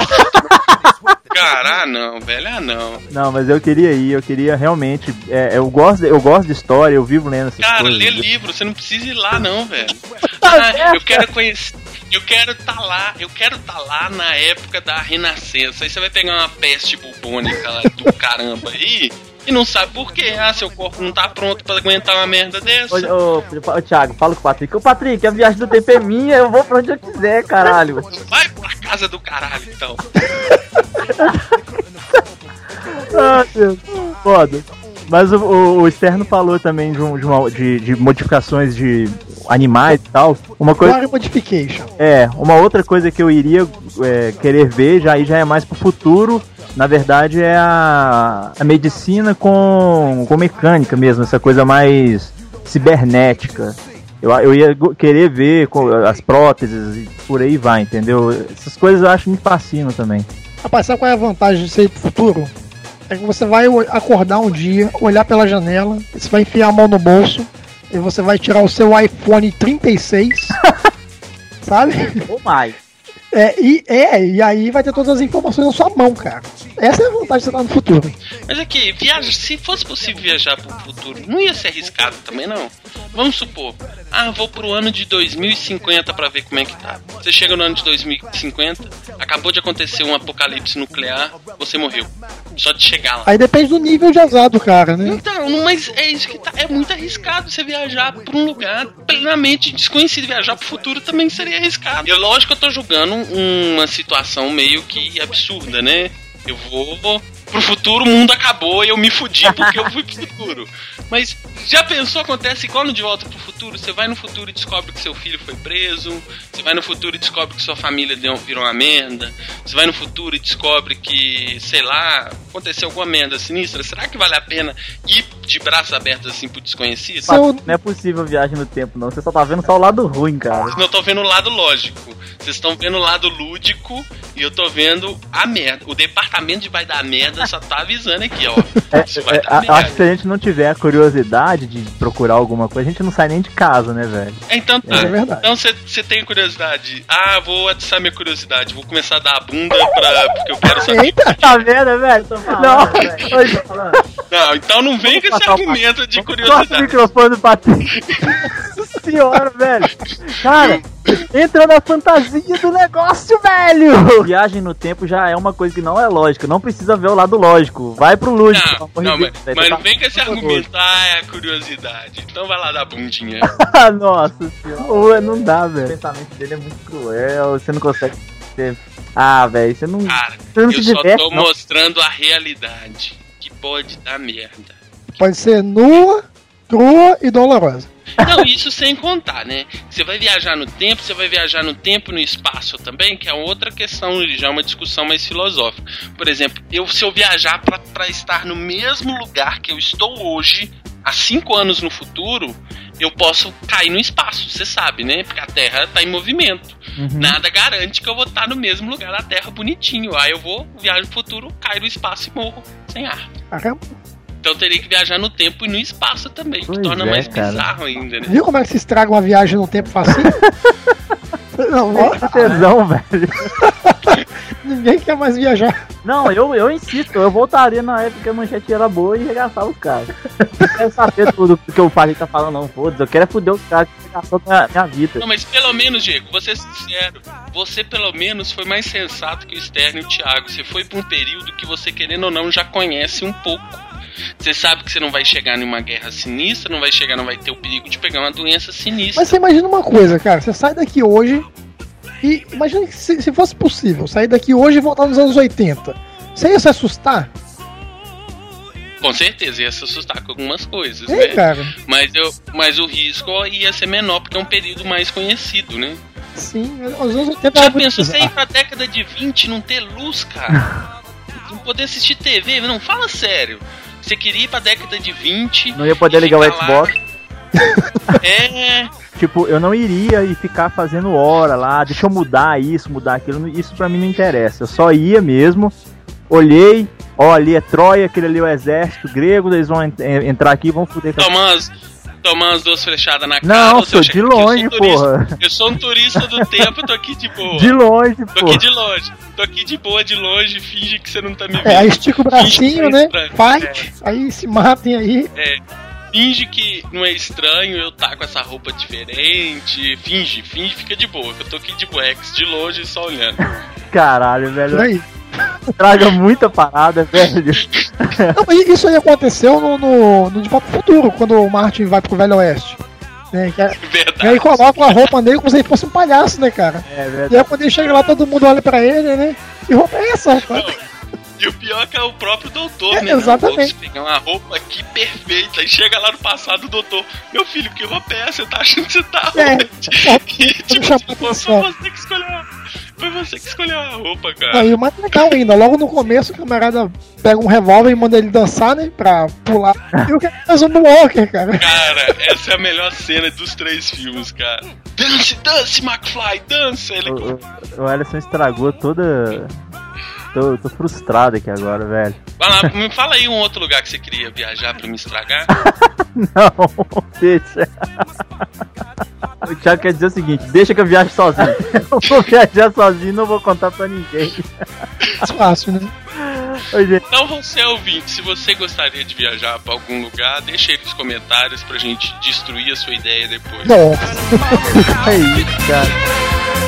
Cara, ah não, velho, ah não. Não, mas eu queria ir, eu queria realmente. É, eu, gosto, eu gosto de história, eu vivo lendo essas Cara, coisas. lê livro, você não precisa ir lá não, velho. Ah, eu quero conhecer. Eu quero estar tá lá, eu quero estar tá lá na época da Renascença. Aí você vai pegar uma peste bubônica lá do caramba aí e não sabe por quê. Ah, seu corpo não tá pronto pra aguentar uma merda dessa. Ô, ô, ô Thiago, fala com o Patrick. Ô Patrick, a viagem do tempo é minha, eu vou pra onde eu quiser, caralho. Vai pra casa do caralho, então. Ah, Deus, foda. Mas o, o, o Externo falou também de, um, de, uma, de, de modificações de animais e tal. Uma coisa. Body modification. É, uma outra coisa que eu iria é, querer ver, já, aí já é mais pro futuro. Na verdade é a, a medicina com, com mecânica mesmo, essa coisa mais cibernética. Eu, eu ia querer ver com as próteses e por aí vai, entendeu? Essas coisas eu acho que me fascinam também. Rapaz, sabe qual é a vantagem de ser ir pro futuro? É que você vai acordar um dia, olhar pela janela, você vai enfiar a mão no bolso e você vai tirar o seu iPhone trinta e seis, sabe? Ou mais. É e, é, e aí vai ter todas as informações na sua mão, cara. Essa é a vantagem de você estar no futuro. Mas aqui, viaja, se fosse possível viajar pro futuro, não ia ser arriscado também, não? Vamos supor, ah, vou pro ano de dois mil e cinquenta pra ver como é que tá. Você chega no ano de dois mil e cinquenta, acabou de acontecer um apocalipse nuclear, você morreu. Só de chegar lá. Aí depende do nível de azar do cara, né? Então, não, mas é isso que tá. É muito arriscado você viajar pra um lugar plenamente desconhecido. Viajar pro futuro também seria arriscado. E é lógico que eu tô julgando uma situação meio que absurda, né? Eu vou pro futuro, o mundo acabou e eu me fudi porque eu fui pro futuro. Mas já pensou, acontece igual no De Volta pro Futuro? Você vai no futuro e descobre que seu filho foi preso. Você vai no futuro e descobre que sua família deu, virou uma merda. Você vai no futuro e descobre que, sei lá, aconteceu alguma merda sinistra. Será que vale a pena ir de braços abertos assim pro desconhecido? Seu- Não é possível viagem no tempo, não. Você só tá vendo só o lado ruim, cara. Não, eu tô vendo o lado lógico. Vocês estão vendo o lado lúdico e eu tô vendo a merda. O departamento de vai dar merda só tá avisando aqui, ó. É, Isso vai é, dar a- merda. acho que se a gente não tiver a curiosidade de procurar alguma coisa, a gente não sai nem de casa, né, velho? Então tá. É verdade. Então você tem curiosidade. Ah, vou atiçar minha curiosidade. Vou começar a dar a bunda pra. Porque eu quero saber. Eita! Tá vendo, velho? Não, velho. Não, então não vem com esse Passar o argumento de Corta o curiosidade. microfone do Patrick. Nossa senhora, velho. Cara, entra na fantasia do negócio, velho. Viagem no tempo já é uma coisa que não é lógica. Não precisa ver o lado lógico. Vai pro lúdico. Não, pelo amor não, de mas, Deus, velho. mas Tá- não vem com esse argumento. Ah, é a curiosidade. Então vai lá dar bundinha. Ah, nossa senhora. Ô, não dá, velho. O pensamento dele é muito cruel. Você não consegue ter... Ah, velho, você não... Cara, Você não eu se só diverte, tô não. mostrando a realidade. Que pode dar merda. Pode ser nua, crua e dolorosa. Não, isso sem contar, né? Você vai viajar no tempo, você vai viajar no tempo e no espaço também, que é outra questão, já é uma discussão mais filosófica. Por exemplo, eu, se eu viajar pra, pra estar no mesmo lugar que eu estou hoje, há cinco anos no futuro, eu posso cair no espaço, você sabe, né? Porque a Terra tá em movimento. Uhum. Nada garante que eu vou estar no mesmo lugar da Terra bonitinho. Aí eu vou, viajo no futuro, caio no espaço e morro sem ar. Caramba. Então eu teria que viajar no tempo e no espaço também, pois que torna é, mais cara. bizarro ainda, né? Viu como é que se estraga uma viagem no tempo facinho? Não, ó, Que tesão, velho. ninguém quer mais viajar. Não, eu, eu insisto, eu voltaria na época que a manchete era boa e regaçava os caras. Não quero saber tudo que o Padre tá falando, não, foda-se. Eu quero é foder os caras que regaçou minha, minha vida. Não, mas pelo menos, Diego, vou ser sincero, você pelo menos foi mais sensato que o Stern e o Thiago. Você foi por um período que você, querendo ou não, já conhece um pouco. Você sabe que você não vai chegar numa guerra sinistra, não vai chegar, não vai ter o perigo de pegar uma doença sinistra. Mas você imagina uma coisa, cara, você sai daqui hoje e imagina que se, se fosse possível sair daqui hoje e voltar nos anos oitenta, você ia se assustar? Com certeza, ia se assustar com algumas coisas, É, né? cara. Mas, eu, mas o risco ia ser menor, porque é um período mais conhecido, né? Sim, os anos oitenta Já era muito pensou você ir bizarro. pra década de vinte e não ter luz, cara? Não poder assistir T V? Não, fala sério. Você queria ir pra década de vinte... Não ia poder e ligar o ficar lá. Xbox. É... Tipo, eu não iria e ficar fazendo hora lá, deixa eu mudar isso, mudar aquilo, isso pra mim não interessa. Eu só ia mesmo, olhei, ó, ali é Troia, aquele ali é o exército grego, eles vão en- entrar aqui e vão foder com a... Tomar umas, tomar umas duas flechadas na cara. Não, ou sou seja, de eu sou longe, turista- porra. Eu sou um turista do tempo, tô aqui de boa. De longe, Tô pô. aqui de longe. Tô aqui de boa, de longe, finge que você não tá me vendo. É, aí estica o bracinho, né? Finge que Fight, aí se matem aí. É, finge que não é estranho eu tá com essa roupa diferente. Finge, finge, fica de boa. Eu tô aqui de buex, de longe, só olhando. Caralho, Por velho. aí. Traga muita parada, velho. Não, mas isso aí aconteceu no, no, no De Volta pro Futuro, quando o Martin vai pro Velho Oeste. Né, que é- e Verdade. aí coloca a roupa nele como se ele fosse um palhaço, né, cara? É E verdade. aí quando ele chega lá, todo mundo olha pra ele, né? Que roupa é essa, rapaz? E o pior é que é o próprio doutor, É, né? exatamente. Não, pegar uma roupa aqui perfeita. E chega lá no passado, o doutor, meu filho, que roupa é essa? Você tá achando que você tá É, onde? E, tipo, chamar assim, pô, atenção. foi você que escolheu. Foi você que escolheu a roupa, cara. Não, e o mais legal ainda, logo no começo o camarada pega um revólver e manda ele dançar, né? Pra pular. E o cara faz um Walker, cara. Cara, essa é a melhor cena dos três filmes, cara. Dance, dance, McFly, dança! Ele... O, o, o Ellison estragou toda... Tô, tô frustrado aqui agora, velho. Vai lá, me fala aí um outro lugar que você queria viajar pra me estragar. Não, deixa. O Thiago quer dizer o seguinte, deixa que eu viaje sozinho. Eu vou viajar sozinho e não vou contar pra ninguém. Mais fácil, né? Oi, gente. Então você ouvinte, se você gostaria de viajar pra algum lugar, deixa aí nos comentários pra gente destruir a sua ideia depois. Nossa. É isso, cara.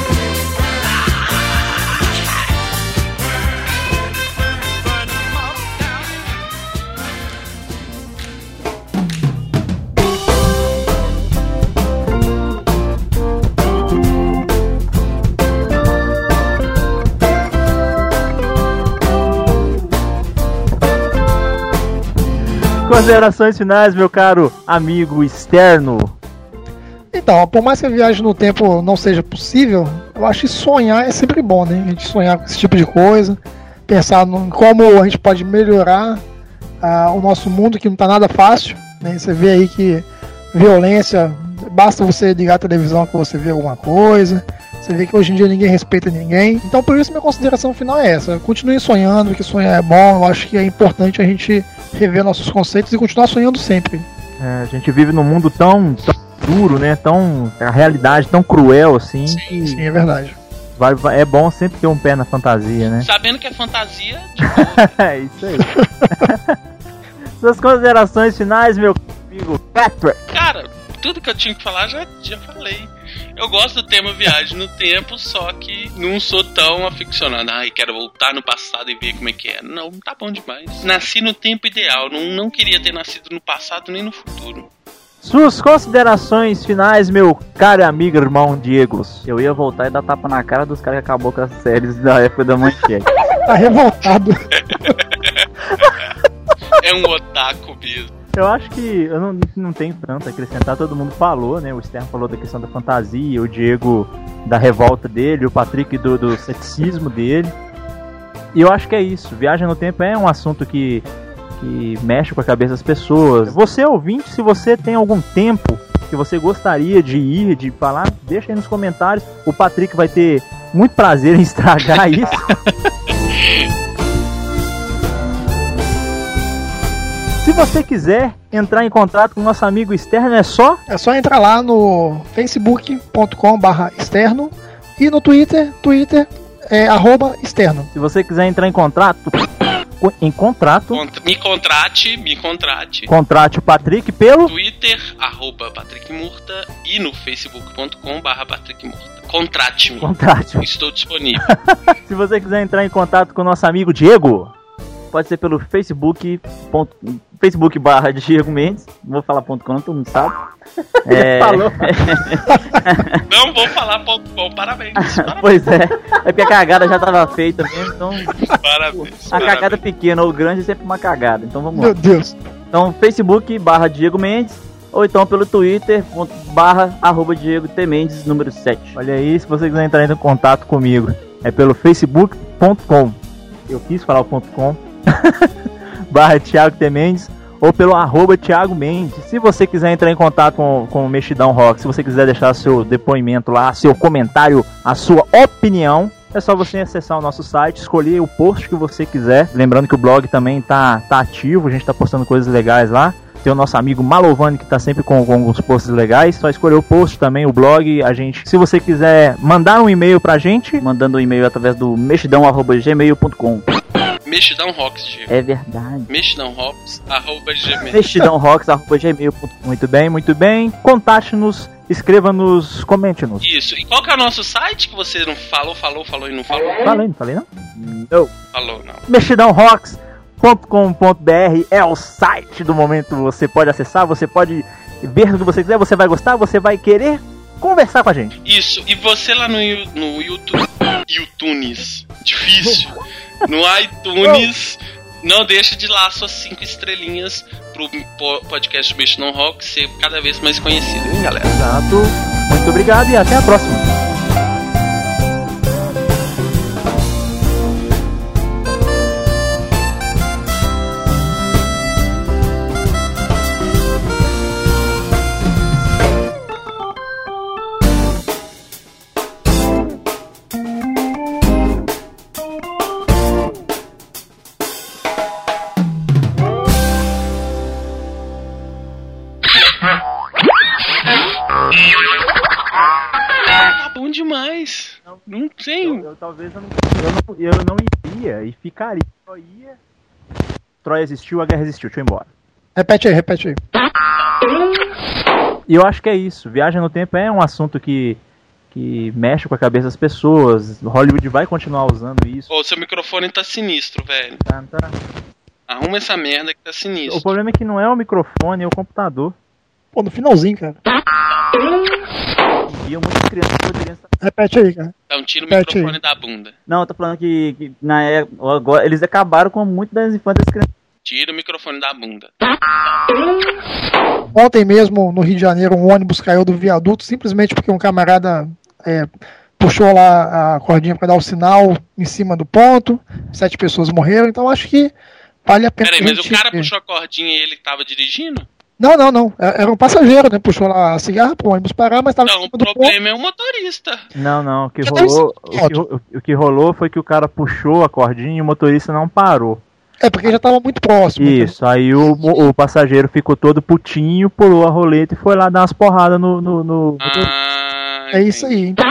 Considerações finais, meu caro amigo externo. Então, por mais que a viagem no tempo não seja possível, eu acho que sonhar é sempre bom, né? A gente sonhar com esse tipo de coisa, pensar no, em como a gente pode melhorar ah, o nosso mundo, que não tá nada fácil, né? Você vê aí que violência, basta você ligar a televisão que você vê alguma coisa, você vê que hoje em dia ninguém respeita ninguém. Então, por isso, minha consideração final é essa. Continue sonhando, que sonhar é bom, eu acho que é importante a gente rever nossos conceitos e continuar sonhando sempre. É, a gente vive num mundo tão, tão duro, né? Tão, a realidade tão cruel assim. Sim, sim, é verdade. Vai, vai- é bom sempre ter um pé na fantasia, né? Sabendo que é fantasia, de boa. É isso aí. Suas considerações finais, meu amigo Patrick. Cara, tudo que eu tinha que falar já, já falei. Eu gosto do tema viagem no tempo, só que não sou tão aficionado. Ai, quero voltar no passado e ver como é que é. Não, tá bom demais. Nasci no tempo ideal, não, não queria ter nascido no passado nem no futuro. Suas considerações finais, meu caro amigo irmão Diego. Eu ia voltar e dar tapa na cara dos caras que acabou com as séries da época da manchete. Tá revoltado. É um otaku mesmo. Eu acho que eu não, não tenho tanto a acrescentar, todo mundo falou, né? O Stern falou da questão da fantasia, o Diego da revolta dele, o Patrick do, do ceticismo dele. E eu acho que é isso. Viagem no tempo é um assunto que, que mexe com a cabeça das pessoas. Você, ouvinte, se você tem algum tempo que você gostaria de ir, de falar, deixa aí nos comentários. O Patrick vai ter muito prazer em estragar isso. Se você quiser entrar em contato com o nosso amigo externo, é só? É só entrar lá no facebook ponto com barra externo e no Twitter, Twitter é arroba externo. Se você quiser entrar em contrato, em contrato, Contra, me contrate, me contrate. Contrate o Patrick pelo Twitter, arroba Patrick Murta e no facebook ponto com barra Patrick Murta. Contrate-me. Contrate-me. Estou disponível. Se você quiser entrar em contato com o nosso amigo Diego, pode ser pelo Facebook, ponto, Facebook barra Diego Mendes. Não vou falar ponto .com, todo mundo sabe. É... Falou. Não vou falar ponto com, parabéns. parabéns. Pois é, é porque a cagada já estava feita mesmo, então Parabéns. a parabéns. cagada pequena ou grande é sempre uma cagada, então vamos Meu lá. Deus. Então Facebook barra Diego Mendes, ou então pelo Twitter, ponto, barra arroba Diego T Mendes, número sete. Olha aí, se você quiser entrar em contato comigo, é pelo facebook ponto com. Eu quis falar o ponto .com. barra Thiago T Mendes, ou pelo arroba Thiago Mendes. Se você quiser entrar em contato com, com o Mexidão Rock, se você quiser deixar seu depoimento lá, seu comentário, a sua opinião, é só você acessar o nosso site, escolher o post que você quiser. Lembrando que o blog também tá, tá ativo, a gente tá postando coisas legais lá. Tem o nosso amigo Malovani que tá sempre com, com alguns posts legais. Só escolher o post também, o blog. A gente, se você quiser mandar um e-mail pra gente, mandando um e-mail através do mexidão arroba gmail ponto com. Mexidão Rocks, Diego. É verdade. Mexidão Rocks, arroba gmail. mexidão rocks arroba gmail ponto com. Muito bem, muito bem. Contate-nos, escreva-nos, comente-nos. Isso. E qual que é o nosso site que você não falou, falou, falou e não falou? Falei, não falei não? Não. Falou, não. mexidão rocks ponto com ponto b r é o site do momento. Você pode acessar, você pode ver o que você quiser, você vai gostar, você vai querer conversar com a gente. Isso. E você lá no, no YouTube, YouTunes, difícil, no iTunes, não deixa de lá suas cinco estrelinhas pro podcast Mexidão Rock ser cada vez mais conhecido, hein, galera? Exato. Muito obrigado e até a próxima. Tá bom demais. Não tenho. Eu, eu talvez eu não, eu, não, eu não iria e ficaria. Eu ia. Troia existiu, a guerra existiu, deixa eu ir embora. Repete aí, repete aí. E eu acho que é isso. Viagem no tempo é um assunto que, que mexe com a cabeça das pessoas. Hollywood vai continuar usando isso. Ô, seu microfone tá sinistro, velho. Tá, tá. Arruma essa merda que tá sinistro. O problema é que não é o microfone, é o computador. Pô, no finalzinho, cara. E muitas crianças poderiam estar... Repete aí, cara. Então tira o Repete microfone aí. da bunda. Não, eu tô falando que, que na época, agora, eles acabaram com muito das infâncias das crianças. Tira o microfone da bunda. Ontem mesmo, no Rio de Janeiro, um ônibus caiu do viaduto simplesmente porque um camarada é, puxou lá a cordinha para dar o sinal em cima do ponto. Sete pessoas morreram, então acho que vale a pena. Peraí, a mas gente o cara ver. puxou a cordinha e ele tava dirigindo? Não, não, não. Era um passageiro, né? Puxou lá a cigarra pro ônibus parar, mas tava em Não, cima o do ponto. problema é o motorista. Não, não, o que Já rolou, deve ser o que, ro- o que rolou foi que o cara puxou a cordinha e o motorista não parou. É, porque já tava muito próximo. Isso, aí o, o passageiro ficou todo putinho, pulou a roleta e foi lá dar umas porradas no... no, no- Ah, É isso aí. Então,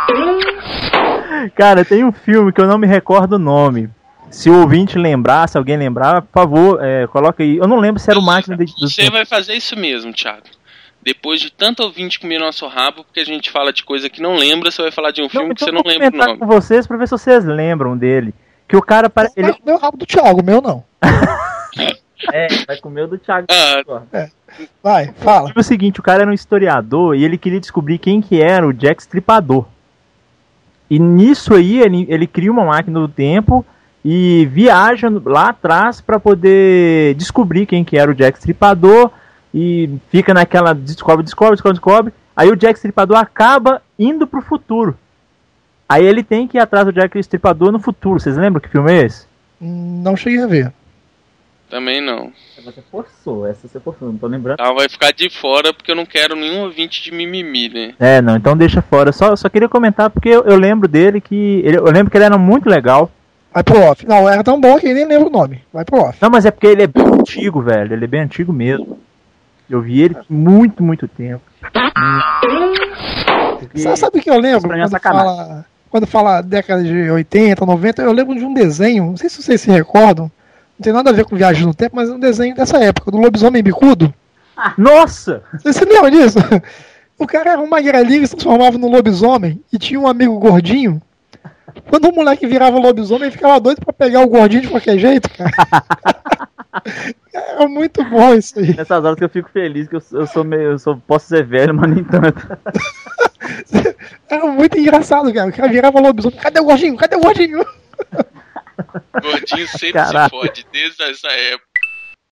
Cara, tem um filme que eu não me recordo o nome. Se o ouvinte lembrar, se alguém lembrar, por favor, é, coloca aí. Eu não lembro se era o Máquina de... do Você vai fazer isso mesmo, Thiago. Depois de tanto ouvinte comer nosso rabo, porque a gente fala de coisa que não lembra, você vai falar de um filme que então você eu não vou lembra o comentar nome. com vocês pra ver se vocês lembram dele. Que o cara parece... Ele... meu rabo do Thiago, meu não. É, vai comer o do Thiago. Ah, Vai, fala. É o seguinte, o cara era um historiador e ele queria descobrir quem que era o Jack Stripador. E nisso aí ele, ele cria uma máquina do tempo e viaja lá atrás para poder descobrir quem que era o Jack Stripador e fica naquela descobre, descobre, descobre, descobre. Aí o Jack Stripador acaba indo pro futuro. Aí ele tem que ir atrás do Jack Stripador no futuro. Vocês lembram que filme é esse? Não cheguei a ver. Também não. Você forçou, essa você forçou, não tô lembrando. Tá, vai ficar de fora porque eu não quero nenhum ouvinte de mimimi, né? É, não, então deixa fora. Só, só queria comentar porque eu, eu lembro dele que. Ele, eu lembro que ele era muito legal. Vai pro off. Não, era tão bom que eu nem lembro o nome. Vai pro off. Não, mas é porque ele é bem antigo, velho. Ele é bem antigo mesmo. Eu vi ele muito, muito tempo. Você sabe o que eu lembro? Quando fala, quando fala década de oitenta, noventa, eu lembro de um desenho, não sei se vocês se recordam, não tem nada a ver com viagem no tempo, mas é um desenho dessa época, do lobisomem bicudo. Nossa! Vocês se lembram disso? O cara era um magrelinho que se transformava no lobisomem e tinha um amigo gordinho. Quando o moleque virava lobisomem, ele ficava doido pra pegar o gordinho de qualquer jeito, cara. É muito bom isso aí. Nessas horas que eu fico feliz, que eu, eu sou meio. Eu sou, posso ser velho, mas nem tanto. Era muito engraçado, cara. O cara virava lobisomem. Cadê o gordinho? Cadê o gordinho? Gordinho sempre Caraca. se fode, desde essa época.